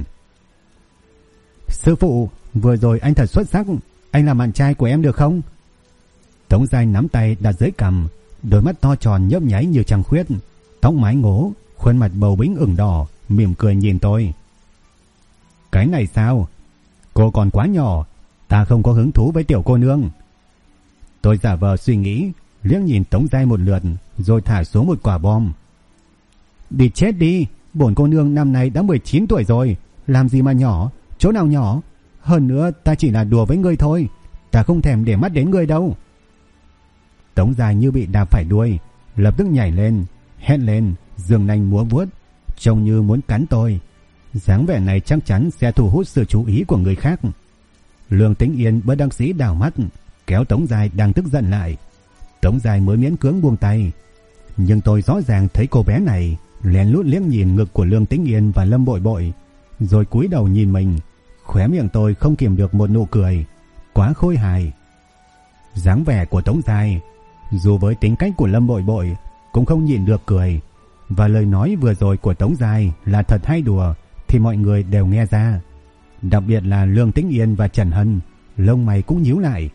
Sư phụ, vừa rồi anh thật xuất sắc, anh làm bạn trai của em được không? Tống Giai nắm tay đặt dưới cằm, đôi mắt to tròn nhấp nháy như trăng khuyết, tóc mái ngố, khuôn mặt bầu bĩnh ửng đỏ, mỉm cười nhìn tôi. Cái này sao? Cô còn quá nhỏ, ta không có hứng thú với tiểu cô nương. Tôi giả vờ suy nghĩ, liếc nhìn Tống Giai một lượt, rồi thả xuống một quả bom. Đi chết đi, bổn cô nương năm nay đã 19 tuổi rồi, làm gì mà nhỏ, chỗ nào nhỏ? Hơn nữa ta chỉ là đùa với ngươi thôi, ta không thèm để mắt đến ngươi đâu. Tống Giai như bị đạp phải đuôi, lập tức nhảy lên, hét lên, giương nanh múa vuốt, trông như muốn cắn tôi. dáng vẻ này chắc chắn sẽ thu hút sự chú ý của người khác. Lương Tĩnh Yên bất đắc dĩ đảo mắt, kéo Tống Giai đang tức giận lại. Tống Giai mới miễn cưỡng buông tay, nhưng tôi rõ ràng thấy cô bé này lén lút liếc nhìn ngực của Lương Tĩnh Yên và Lâm Bội Bội, rồi cúi đầu nhìn mình. Khóe miệng tôi không kìm được một nụ cười, quá khôi hài. Dáng vẻ của Tống Giai, dù với tính cách của Lâm Bội Bội cũng không nhịn được cười, và lời nói vừa rồi của Tống Giai là thật hay đùa thì mọi người đều nghe ra. Đặc biệt là Lương Tĩnh Yên và Trần Hân, lông mày cũng nhíu lại.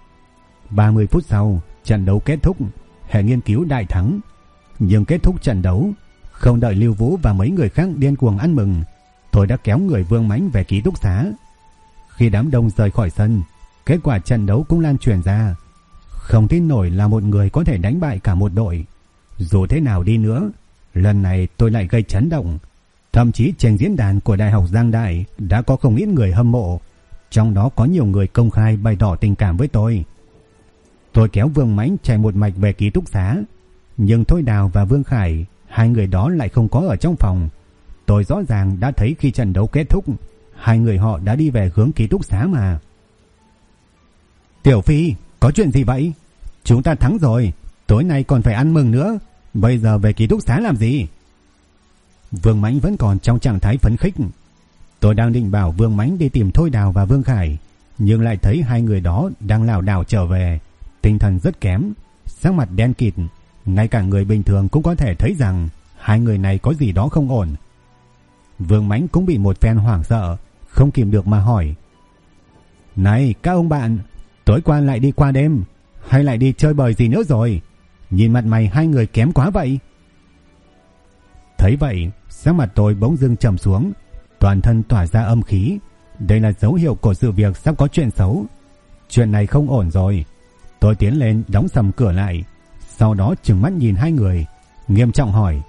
30 phút sau, trận đấu kết thúc, hệ nghiên cứu đại thắng. Nhưng kết thúc trận đấu, không đợi Lưu Vũ và mấy người khác điên cuồng ăn mừng, tôi đã kéo người Vương Mãnh về ký túc xá. Khi đám đông rời khỏi sân, kết quả trận đấu cũng lan truyền ra. Không tin nổi là một người có thể đánh bại cả một đội. Dù thế nào đi nữa, lần này tôi lại gây chấn động. Thậm chí trên diễn đàn của Đại học Giang Đại đã có không ít người hâm mộ, trong đó có nhiều người công khai bày tỏ tình cảm với tôi. Tôi kéo Vương Mãnh chạy một mạch về ký túc xá, nhưng Thôi Đào và Vương Khải, hai người đó lại không có ở trong phòng. Tôi rõ ràng đã thấy khi trận đấu kết thúc, hai người họ đã đi về hướng ký túc xá mà. Tiểu Phi, có chuyện gì vậy? Chúng ta thắng rồi, tối nay còn phải ăn mừng nữa, bây giờ về ký túc xá làm gì? Vương Mãnh vẫn còn trong trạng thái phấn khích. Tôi đang định bảo Vương Mãnh đi tìm Thôi Đào và Vương Khải, nhưng lại thấy hai người đó đang lảo đảo trở về, tinh thần rất kém, sắc mặt đen kịt, ngay cả người bình thường cũng có thể thấy rằng hai người này có gì đó không ổn. Vương Mãnh cũng bị một phen hoảng sợ, không kìm được mà hỏi: "Này các ông bạn, tối qua lại đi qua đêm hay lại đi chơi bời gì nữa rồi? Nhìn mặt mày hai người kém quá vậy." Thấy vậy, sắc mặt tôi bỗng dưng trầm xuống, toàn thân tỏa ra âm khí. Đây là dấu hiệu của sự việc sắp có chuyện xấu. Chuyện này không ổn rồi. Tôi tiến lên đóng sầm cửa lại, sau đó trừng mắt nhìn hai người, nghiêm trọng hỏi: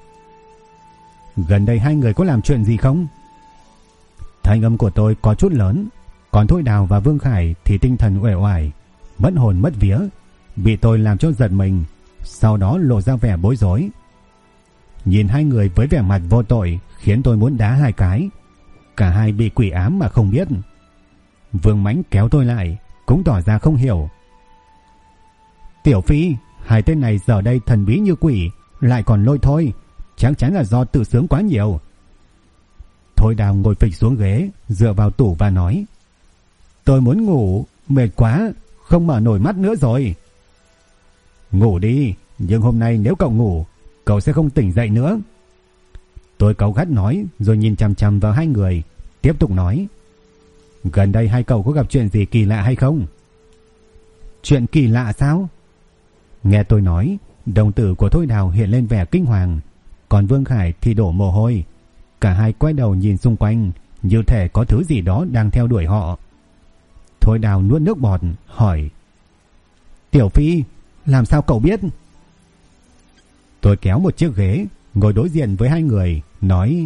"Gần đây hai người có làm chuyện gì không?" Thanh âm của tôi có chút lớn, còn Thôi Đào và Vương Khải thì tinh thần uể oải, mất hồn mất vía, bị tôi làm cho giật mình, sau đó lộ ra vẻ bối rối. Nhìn hai người với vẻ mặt vô tội khiến tôi muốn đá hai cái. Cả hai bị quỷ ám mà không biết. Vương Mãnh kéo tôi lại, cũng tỏ ra không hiểu: "Tiểu Phi, hai tên này giờ đây thần bí như quỷ, lại còn lôi thôi, chắc chắn là do tự sướng quá nhiều." Thôi Đào ngồi phịch xuống ghế, dựa vào tủ và nói: "Tôi muốn ngủ, mệt quá, không mở nổi mắt nữa rồi." "Ngủ đi, nhưng hôm nay nếu cậu ngủ, cậu sẽ không tỉnh dậy nữa." Tôi cáu gắt nói, rồi nhìn chằm chằm vào hai người, tiếp tục nói: "Gần đây hai cậu có gặp chuyện gì kỳ lạ hay không?" "Chuyện kỳ lạ sao?" Nghe tôi nói, đồng tử của Thôi Đào hiện lên vẻ kinh hoàng, còn Vương Khải thì đổ mồ hôi. Cả hai quay đầu nhìn xung quanh, như thể có thứ gì đó đang theo đuổi họ. Thôi Đào nuốt nước bọt, hỏi: "Tiểu Phi, làm sao cậu biết?" Tôi kéo một chiếc ghế, ngồi đối diện với hai người, nói: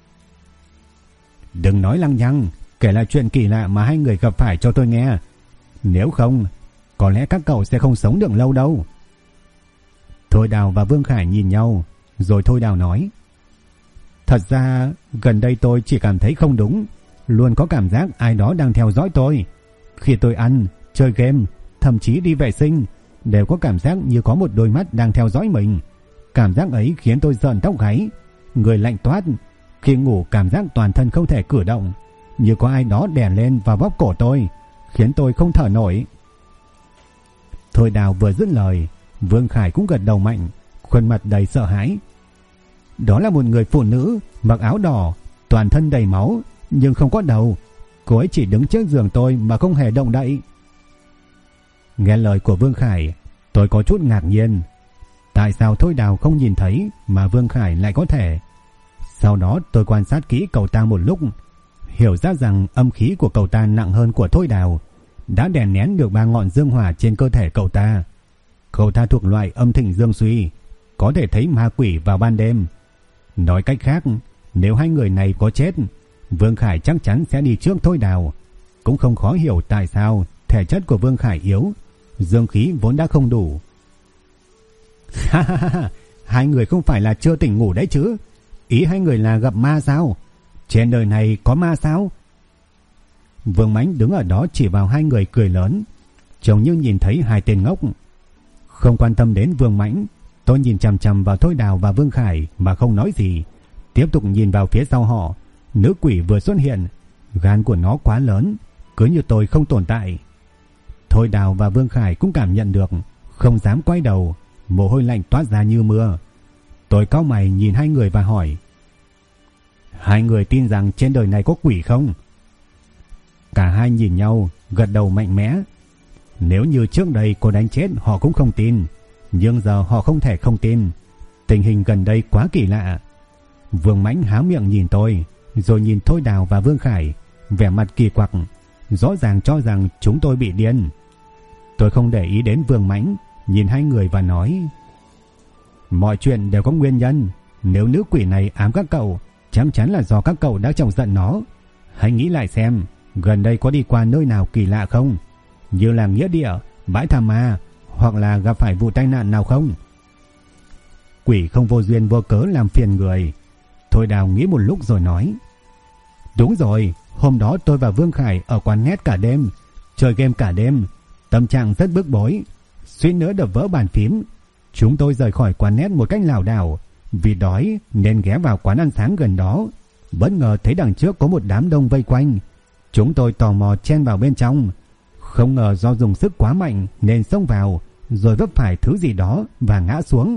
"Đừng nói lăng nhăng, kể lại chuyện kỳ lạ mà hai người gặp phải cho tôi nghe. Nếu không, có lẽ các cậu sẽ không sống được lâu đâu." Thôi Đào và Vương Khải nhìn nhau, rồi Thôi Đào nói: "Thật ra gần đây tôi chỉ cảm thấy không đúng, luôn có cảm giác ai đó đang theo dõi tôi. Khi tôi ăn, chơi game, thậm chí đi vệ sinh, đều có cảm giác như có một đôi mắt đang theo dõi mình. Cảm giác ấy khiến tôi rợn tóc gáy, người lạnh toát. Khi ngủ cảm giác toàn thân không thể cử động, như có ai đó đè lên và bóp cổ tôi, khiến tôi không thở nổi." Thôi Đào vừa dứt lời, Vương Khải cũng gật đầu mạnh, khuôn mặt đầy sợ hãi. "Đó là một người phụ nữ mặc áo đỏ, toàn thân đầy máu, nhưng không có đầu. Cô ấy chỉ đứng trước giường tôi mà không hề động đậy." Nghe lời của Vương Khải, tôi có chút ngạc nhiên. Tại sao Thôi Đào không nhìn thấy mà Vương Khải lại có thể? Sau đó tôi quan sát kỹ cậu ta một lúc, hiểu ra rằng âm khí của cậu ta nặng hơn của Thôi Đào, đã đè nén được 3 ngọn dương hỏa trên cơ thể cậu ta. Cậu ta thuộc loại âm thịnh dương suy, có thể thấy ma quỷ vào ban đêm. Nói cách khác, nếu hai người này có chết, Vương Khải chắc chắn sẽ đi trước Thôi Đào. Cũng không khó hiểu tại sao thể chất của Vương Khải yếu, dương khí vốn đã không đủ. Ha ha ha, hai người không phải là chưa tỉnh ngủ đấy chứ? Ý hai người là gặp ma sao? Trên đời này có ma sao? Vương Mãnh đứng ở đó chỉ vào hai người cười lớn, trông như nhìn thấy hai tên ngốc. Không quan tâm đến Vương Mãnh, tôi nhìn chằm chằm vào Thôi Đào và Vương Khải mà không nói gì, tiếp tục nhìn vào phía sau họ. Nữ quỷ vừa xuất hiện, gan của nó quá lớn, cứ như tôi không tồn tại. Thôi Đào và Vương Khải cũng cảm nhận được, không dám quay đầu, mồ hôi lạnh toát ra như mưa. Tôi cau mày nhìn hai người và hỏi: hai người tin rằng trên đời này có quỷ không? Cả hai nhìn nhau, gật đầu mạnh mẽ. Nếu như trước đây cô đánh chết họ cũng không tin, nhưng giờ họ không thể không tin. Tình hình gần đây quá kỳ lạ. Vương Mãnh há miệng nhìn tôi, rồi nhìn Thôi Đào và Vương Khải, vẻ mặt kỳ quặc, rõ ràng cho rằng chúng tôi bị điên. Tôi không để ý đến Vương Mãnh, nhìn hai người và nói: mọi chuyện đều có nguyên nhân. Nếu nữ quỷ này ám các cậu, chắc chắn là do các cậu đã chọc giận nó. Hãy nghĩ lại xem, gần đây có đi qua nơi nào kỳ lạ không? Như là nghĩa địa, bãi tha ma, hoặc là gặp phải vụ tai nạn nào không? Quỷ không vô duyên vô cớ làm phiền người. Thôi Đào nghĩ một lúc rồi nói: đúng rồi, hôm đó tôi và Vương Khải ở quán net cả đêm, chơi game cả đêm, tâm trạng rất bức bối, suýt nữa đập vỡ bàn phím. Chúng tôi rời khỏi quán net một cách lảo đảo, vì đói nên ghé vào quán ăn sáng gần đó. Bất ngờ thấy đằng trước có một đám đông vây quanh, chúng tôi tò mò chen vào bên trong. Không ngờ do dùng sức quá mạnh nên xông vào, rồi vấp phải thứ gì đó và ngã xuống.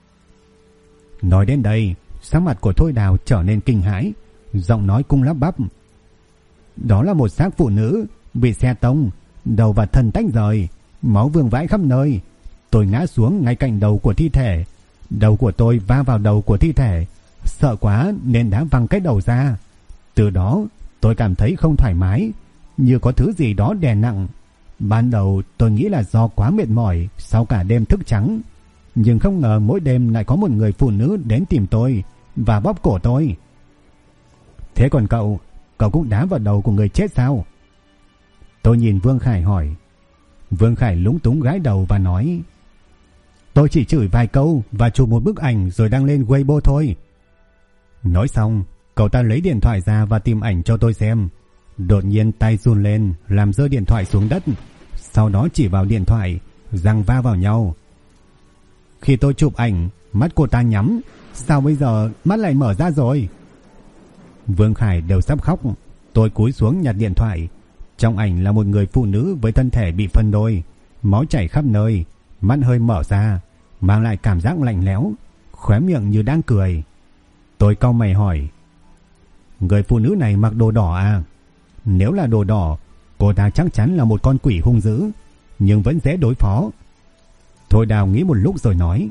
Nói đến đây, sắc mặt của Thôi Đào trở nên kinh hãi, giọng nói cung lắp bắp: đó là một xác phụ nữ bị xe tông, đầu và thân tách rời, máu vương vãi khắp nơi. Tôi ngã xuống ngay cạnh đầu của thi thể, đầu của tôi va vào đầu của thi thể, sợ quá nên đã văng cái đầu ra. Từ đó tôi cảm thấy không thoải mái, như có thứ gì đó đè nặng. Ban đầu tôi nghĩ là do quá mệt mỏi sau cả đêm thức trắng, nhưng không ngờ mỗi đêm lại có một người phụ nữ đến tìm tôi và bóp cổ tôi. Thế còn cậu cũng đá vào đầu của người chết sao? Tôi nhìn Vương Khải hỏi. Vương Khải lúng túng gãi đầu và nói: tôi chỉ chửi vài câu và chụp một bức ảnh rồi đăng lên Weibo thôi. Nói xong, cậu ta lấy điện thoại ra và tìm ảnh cho tôi xem. Đột nhiên tay run lên làm rơi điện thoại xuống đất, sau đó chỉ vào điện thoại, răng va vào nhau. Khi tôi chụp ảnh, mắt cô ta nhắm, sao bây giờ mắt lại mở ra rồi? Vương Khải đều sắp khóc. Tôi cúi xuống nhặt điện thoại. Trong ảnh là một người phụ nữ với thân thể bị phân đôi, máu chảy khắp nơi, mắt hơi mở ra, mang lại cảm giác lạnh lẽo, khóe miệng như đang cười. Tôi cau mày hỏi: người phụ nữ này mặc đồ đỏ à? Nếu là đồ đỏ, cô ta chắc chắn là một con quỷ hung dữ, nhưng vẫn dễ đối phó. Thôi Đào nghĩ một lúc rồi nói: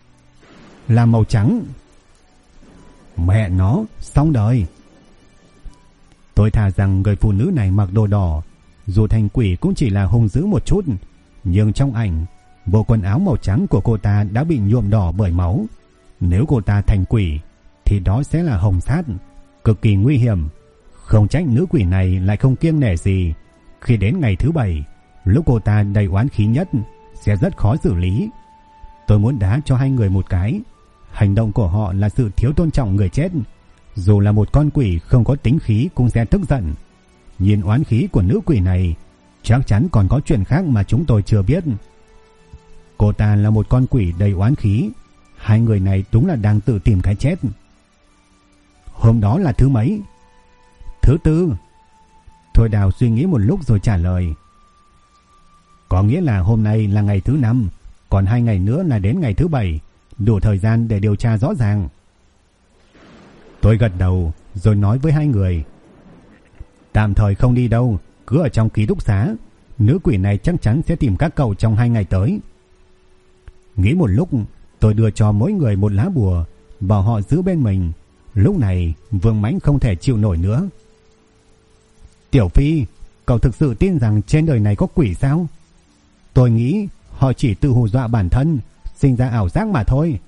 là màu trắng. Mẹ nó, xong đời. Tôi thà rằng người phụ nữ này mặc đồ đỏ, dù thành quỷ cũng chỉ là hung dữ một chút, nhưng trong ảnh, bộ quần áo màu trắng của cô ta đã bị nhuộm đỏ bởi máu. Nếu cô ta thành quỷ thì đó sẽ là hồng sát, cực kỳ nguy hiểm. Không trách nữ quỷ này lại không kiêng nể gì. Khi đến ngày thứ 7, lúc cô ta đầy oán khí nhất, sẽ rất khó xử lý. Tôi muốn đá cho hai người một cái. Hành động của họ là sự thiếu tôn trọng người chết. Dù là một con quỷ không có tính khí cũng sẽ tức giận. Nhìn oán khí của nữ quỷ này, chắc chắn còn có chuyện khác mà chúng tôi chưa biết. Cô ta là một con quỷ đầy oán khí. Hai người này đúng là đang tự tìm cái chết. Hôm đó là thứ mấy? Thứ 4. Thôi Đào suy nghĩ một lúc rồi trả lời: có nghĩa là hôm nay là ngày thứ 5, còn 2 ngày nữa là đến ngày thứ 7, đủ thời gian để điều tra rõ ràng. Tôi gật đầu rồi nói với hai người: tạm thời không đi đâu, cứ ở trong ký túc xá. Nữ quỷ này chắc chắn sẽ tìm các cậu trong 2 ngày tới. Nghĩ một lúc, tôi đưa cho mỗi người một lá bùa, bảo họ giữ bên mình. Lúc này Vương Mãnh không thể chịu nổi nữa. Tiểu Phi, cậu thực sự tin rằng trên đời này có quỷ sao? Tôi nghĩ họ chỉ tự hù dọa bản thân, sinh ra ảo giác mà thôi.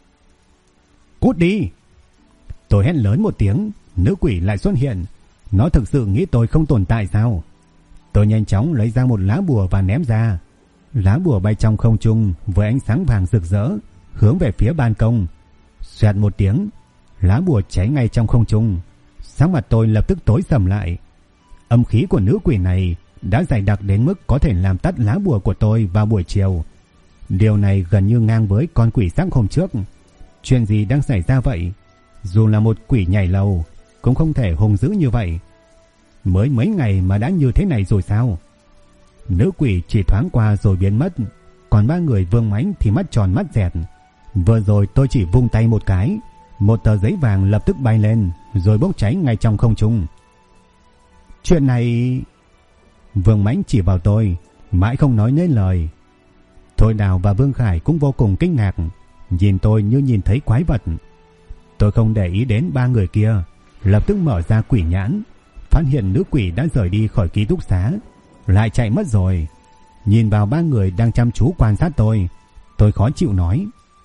Cút đi! Tôi hét lớn một tiếng, nữ quỷ lại xuất hiện. Nó thực sự nghĩ tôi không tồn tại sao? Tôi nhanh chóng lấy ra một lá bùa và ném ra. Lá bùa bay trong không trung với ánh sáng vàng rực rỡ, hướng về phía ban công. Xoẹt một tiếng, lá bùa cháy ngay trong không trung. Sắc mặt tôi lập tức tối sầm lại. Âm khí của nữ quỷ này đã dày đặc đến mức có thể làm tắt lá bùa của tôi vào buổi chiều. Điều này gần như ngang với con quỷ sắc hôm trước. Chuyện gì đang xảy ra vậy? Dù là một quỷ nhảy lầu cũng không thể hung dữ như vậy. Mới mấy ngày mà đã như thế này rồi sao? Nữ quỷ chỉ thoáng qua rồi biến mất. Còn ba người Vương Mãnh thì mắt tròn mắt dẹt. Vừa rồi tôi chỉ vung tay một cái, một tờ giấy vàng lập tức bay lên rồi bốc cháy ngay trong không trung. Chuyện này... Vương Mãnh chỉ vào tôi, mãi không nói nên lời. Thôi Đào và Vương Khải cũng vô cùng kinh ngạc, nhìn tôi như nhìn thấy quái vật. Tôi không để ý đến ba người kia, lập tức mở ra quỷ nhãn, phát hiện nữ quỷ đã rời đi khỏi ký túc xá, lại chạy mất rồi. Nhìn vào ba người đang chăm chú quan sát tôi khó chịu nói: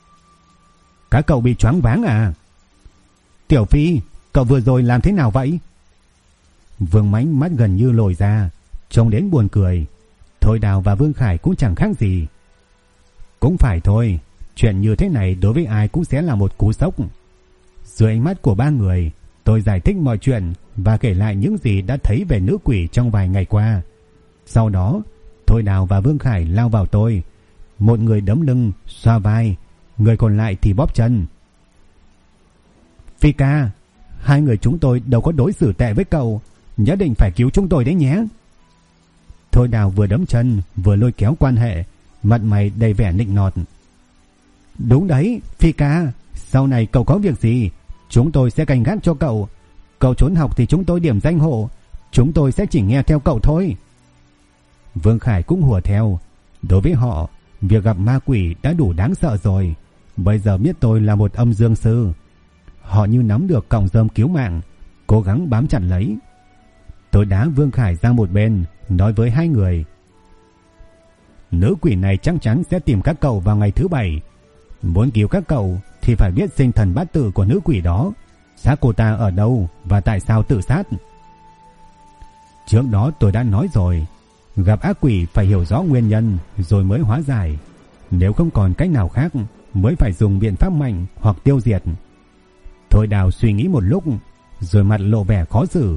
Các cậu bị choáng váng à? Tiểu Phi, cậu vừa rồi làm thế nào vậy? Vương Mãnh mắt gần như lồi ra, trông đến buồn cười. Thôi Đào và Vương Khải cũng chẳng khác gì. Cũng phải thôi, chuyện như thế này đối với ai cũng sẽ là một cú sốc. Dưới ánh mắt của ba người, tôi giải thích mọi chuyện và kể lại những gì đã thấy về nữ quỷ trong vài ngày qua. Sau đó, Thôi Đào và Vương Khải lao vào tôi. Một người đấm lưng, xoa vai, người còn lại thì bóp chân. Phi ca, hai người chúng tôi đâu có đối xử tệ với cậu, nhất định phải cứu chúng tôi đấy nhé. Thôi Đào vừa đấm chân vừa lôi kéo quan hệ, mặt mày đầy vẻ nịnh nọt. Đúng đấy, Phi ca, sau này cậu có việc gì, chúng tôi sẽ canh gác cho cậu. Cậu trốn học thì chúng tôi điểm danh hộ, chúng tôi sẽ chỉ nghe theo cậu thôi. Vương Khải cũng hùa theo. Đối với họ, việc gặp ma quỷ đã đủ đáng sợ rồi. Bây giờ biết tôi là một âm dương sư, họ như nắm được cọng rơm cứu mạng, cố gắng bám chặt lấy. Tôi đá Vương Khải ra một bên, nói với hai người: Nữ quỷ này chắc chắn sẽ tìm các cậu vào ngày thứ 7. Muốn cứu các cậu thì phải biết sinh thần bát tự của nữ quỷ đó, xác cô ta ở đâu và tại sao tự sát. Trước đó tôi đã nói rồi, gặp ác quỷ phải hiểu rõ nguyên nhân rồi mới hóa giải. Nếu không còn cách nào khác mới phải dùng biện pháp mạnh hoặc tiêu diệt. Thôi Đào suy nghĩ một lúc rồi mặt lộ vẻ khó xử.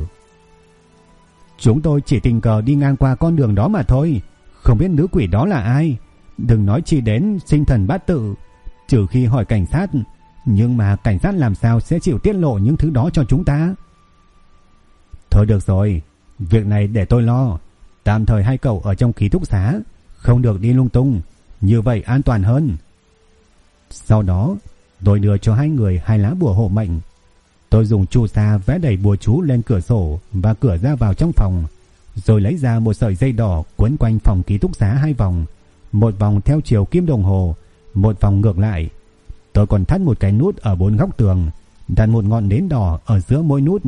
Chúng tôi chỉ tình cờ đi ngang qua con đường đó mà thôi, không biết nữ quỷ đó là ai. Đừng nói chỉ đến sinh thần bát tự, trừ khi hỏi cảnh sát. Nhưng mà cảnh sát làm sao sẽ chịu tiết lộ những thứ đó cho chúng ta? Thôi được rồi, việc này để tôi lo. Tạm thời hai cậu ở trong ký túc xá, không được đi lung tung, như vậy an toàn hơn. Sau đó tôi đưa cho hai người 2 lá bùa hộ mệnh. Tôi dùng chu sa vẽ đầy bùa chú lên cửa sổ và cửa ra vào trong phòng, rồi lấy ra một sợi dây đỏ quấn quanh phòng ký túc xá 2 vòng, một vòng theo chiều kim đồng hồ, một vòng ngược lại. Tôi còn thắt một cái nút ở 4 góc tường, đặt một ngọn nến đỏ ở giữa mỗi nút.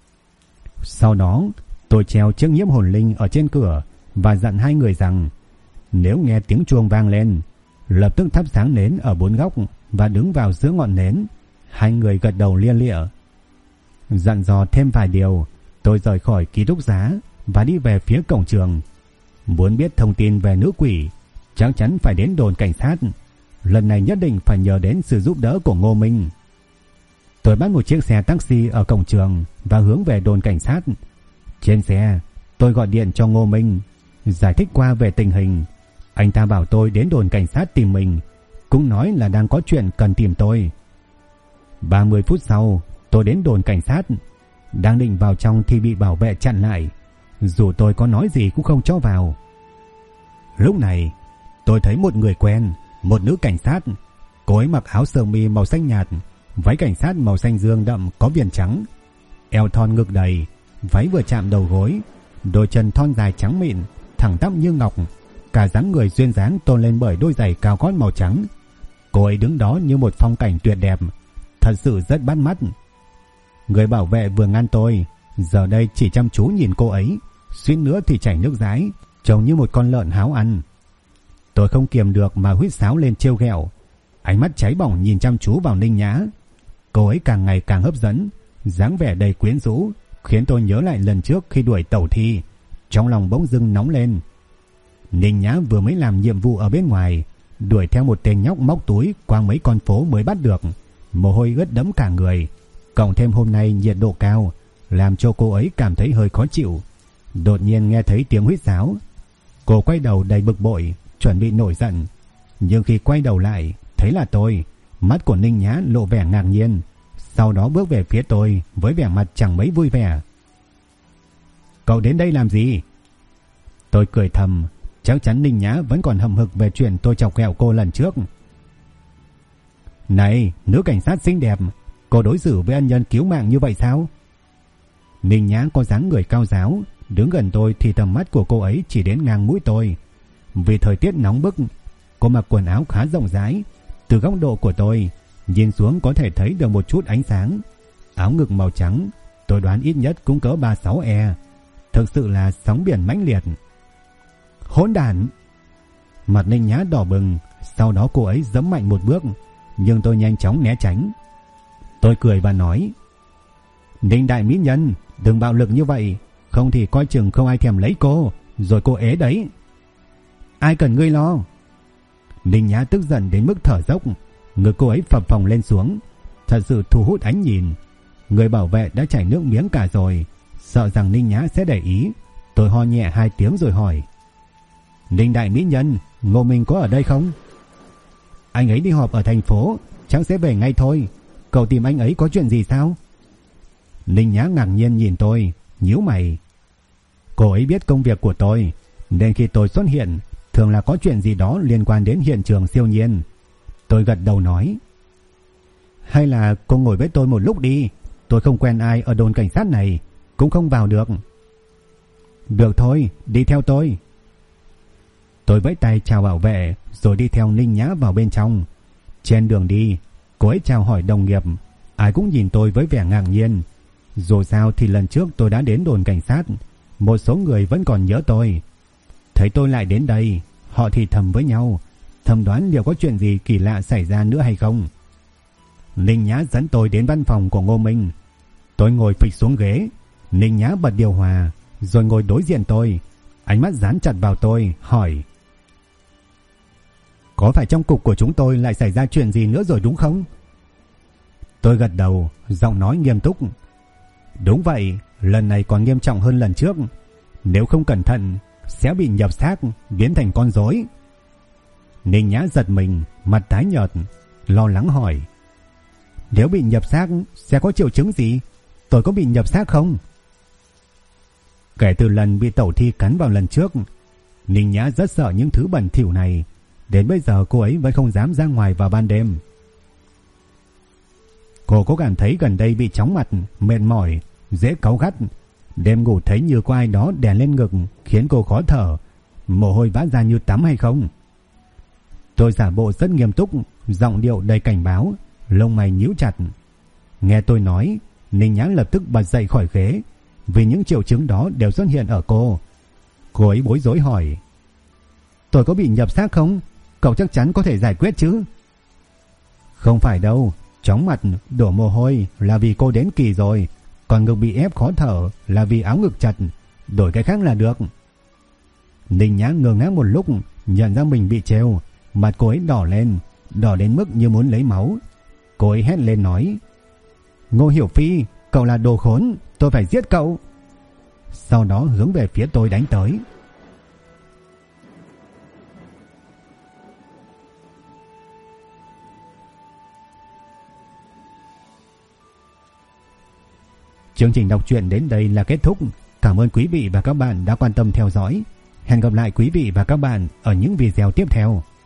Sau đó tôi treo chiếc nhiếp hồn linh ở trên cửa và dặn hai người rằng nếu nghe tiếng chuông vang lên, lập tức thắp sáng nến ở 4 góc và đứng vào giữa ngọn nến. Hai người gật đầu lia lịa. Dặn dò thêm vài điều, tôi rời khỏi ký túc xá và đi về phía cổng trường. Muốn biết thông tin về nữ quỷ, chắc chắn phải đến đồn cảnh sát. Lần này nhất định phải nhờ đến sự giúp đỡ của Ngô Minh. Tôi bắt một chiếc xe taxi ở cổng trường và hướng về đồn cảnh sát. Trên xe, tôi gọi điện cho Ngô Minh, giải thích qua về tình hình. Anh ta bảo tôi đến đồn cảnh sát tìm mình, cũng nói là đang có chuyện cần tìm tôi. 30 phút sau, tôi đến đồn cảnh sát. Đang định vào trong thì bị bảo vệ chặn lại. Dù tôi có nói gì cũng không cho vào. Lúc này, tôi thấy một người quen, một nữ cảnh sát. Cô ấy mặc áo sơ mi màu xanh nhạt, váy cảnh sát màu xanh dương đậm có viền trắng, eo thon ngực đầy, váy vừa chạm đầu gối, đôi chân thon dài trắng mịn, thẳng tắp như ngọc, cả dáng người duyên dáng tôn lên bởi đôi giày cao gót màu trắng. Cô ấy đứng đó như một phong cảnh tuyệt đẹp, thật sự rất bắt mắt. Người bảo vệ vừa ngăn tôi, giờ đây chỉ chăm chú nhìn cô ấy, suýt nữa thì chảy nước dãi, trông như một con lợn háo ăn. Tôi không kiềm được mà huýt sáo lên trêu ghẹo, ánh mắt cháy bỏng nhìn chăm chú vào Ninh Nhã. Cô ấy càng ngày càng hấp dẫn, dáng vẻ đầy quyến rũ, khiến tôi nhớ lại lần trước khi đuổi tẩu thi, trong lòng bỗng dưng nóng lên. Ninh Nhã vừa mới làm nhiệm vụ ở bên ngoài, đuổi theo một tên nhóc móc túi qua mấy con phố mới bắt được, mồ hôi ướt đẫm cả người, cộng thêm hôm nay nhiệt độ cao, làm cho cô ấy cảm thấy hơi khó chịu. Đột nhiên nghe thấy tiếng huýt sáo. Cô quay đầu đầy bực bội, chuẩn bị nổi giận. Nhưng khi quay đầu lại, thấy là tôi, mắt của Ninh Nhã lộ vẻ ngạc nhiên. Sau đó bước về phía tôi với vẻ mặt chẳng mấy vui vẻ. Cậu đến đây làm gì? Tôi cười thầm, chắc chắn Ninh Nhã vẫn còn hậm hực về chuyện tôi chọc ghẹo cô lần trước. Này, nữ cảnh sát xinh đẹp, cô đối xử với ân nhân cứu mạng như vậy sao? Ninh Nhã có dáng người cao ráo, đứng gần tôi thì tầm mắt của cô ấy chỉ đến ngang mũi tôi. Vì thời tiết nóng bức, cô mặc quần áo khá rộng rãi. Từ góc độ của tôi, nhìn xuống có thể thấy được một chút ánh sáng. Áo ngực màu trắng, tôi đoán ít nhất cũng cỡ 36E. Thực sự là sóng biển mãnh liệt. Hỗn đản! Mặt Ninh Nhã đỏ bừng, sau đó cô ấy giẫm mạnh một bước, nhưng tôi nhanh chóng né tránh. Tôi cười và nói: Ninh đại mỹ nhân, đừng bạo lực như vậy, không thì coi chừng không ai thèm lấy cô, rồi cô ế đấy. Ai cần ngươi lo. Ninh Nhã tức giận đến mức thở dốc, ngực cô ấy phập phồng lên xuống, thật sự thu hút ánh nhìn. Người bảo vệ đã chảy nước miếng cả rồi, sợ rằng Ninh Nhã sẽ để ý. Tôi ho nhẹ 2 tiếng rồi hỏi: Ninh đại mỹ nhân, Ngô Minh có ở đây không? Anh ấy đi họp ở thành phố, chắc sẽ về ngay thôi. Cậu tìm anh ấy có chuyện gì sao? Ninh Nhã ngạc nhiên nhìn tôi, nhíu mày. Cô ấy biết công việc của tôi, nên khi tôi xuất hiện thường là có chuyện gì đó liên quan đến hiện trường siêu nhiên. Tôi gật đầu nói: Hay là cô ngồi với tôi một lúc đi, tôi không quen ai ở đồn cảnh sát này, cũng không vào được. Được thôi, đi theo tôi. Tôi vẫy tay chào bảo vệ rồi đi theo Ninh Nhã vào bên trong. Trên đường đi, cô ấy chào hỏi đồng nghiệp, ai cũng nhìn tôi với vẻ ngạc nhiên. Dù sao thì lần trước tôi đã đến đồn cảnh sát, một số người vẫn còn nhớ tôi. Thấy tôi lại đến đây, họ thì thầm với nhau, thầm đoán liệu có chuyện gì kỳ lạ xảy ra nữa hay không. Ninh Nhã dẫn tôi đến văn phòng của Ngô Minh. Tôi ngồi phịch xuống ghế, Ninh Nhã bật điều hòa rồi ngồi đối diện tôi, ánh mắt dán chặt vào tôi, hỏi: Có phải trong cục của chúng tôi lại xảy ra chuyện gì nữa rồi đúng không? Tôi gật đầu, giọng nói nghiêm túc: Đúng vậy, lần này còn nghiêm trọng hơn lần trước. Nếu không cẩn thận sẽ bị nhập xác, biến thành con rối. Ninh Nhã giật mình, mặt tái nhợt, lo lắng hỏi: Nếu bị nhập xác sẽ có triệu chứng gì? Tôi có bị nhập xác không? Kể từ lần bị tẩu thi cắn vào lần trước, Ninh Nhã rất sợ những thứ bẩn thỉu này. Đến bây giờ cô ấy vẫn không dám ra ngoài vào ban đêm. Cô có cảm thấy gần đây bị chóng mặt, mệt mỏi, dễ cáu gắt, đêm ngủ thấy như có ai đó đè lên ngực khiến cô khó thở, mồ hôi vã ra như tắm hay không? Tôi giả bộ rất nghiêm túc, giọng điệu đầy cảnh báo, lông mày nhíu chặt. Nghe tôi nói, Ninh Nhã lập tức bật dậy khỏi ghế, vì những triệu chứng đó đều xuất hiện ở cô. Cô ấy bối rối hỏi: Tôi có bị nhập xác không? Cậu chắc chắn có thể giải quyết chứ? Không phải đâu, chóng mặt, đổ mồ hôi là vì cô đến kỳ rồi, còn ngực bị ép khó thở là vì áo ngực chặt, đổi cái khác là được. Ninh Nhã ngơ ngác một lúc, nhận ra mình bị trêu, mặt cô ấy đỏ lên, đỏ đến mức như muốn lấy máu. Cô ấy hét lên nói: Ngô Hiểu Phi, cậu là đồ khốn, tôi phải giết cậu. Sau đó hướng về phía tôi đánh tới. Chương trình đọc truyện đến đây là kết thúc. Cảm ơn quý vị và các bạn đã quan tâm theo dõi. Hẹn gặp lại quý vị và các bạn ở những video tiếp theo.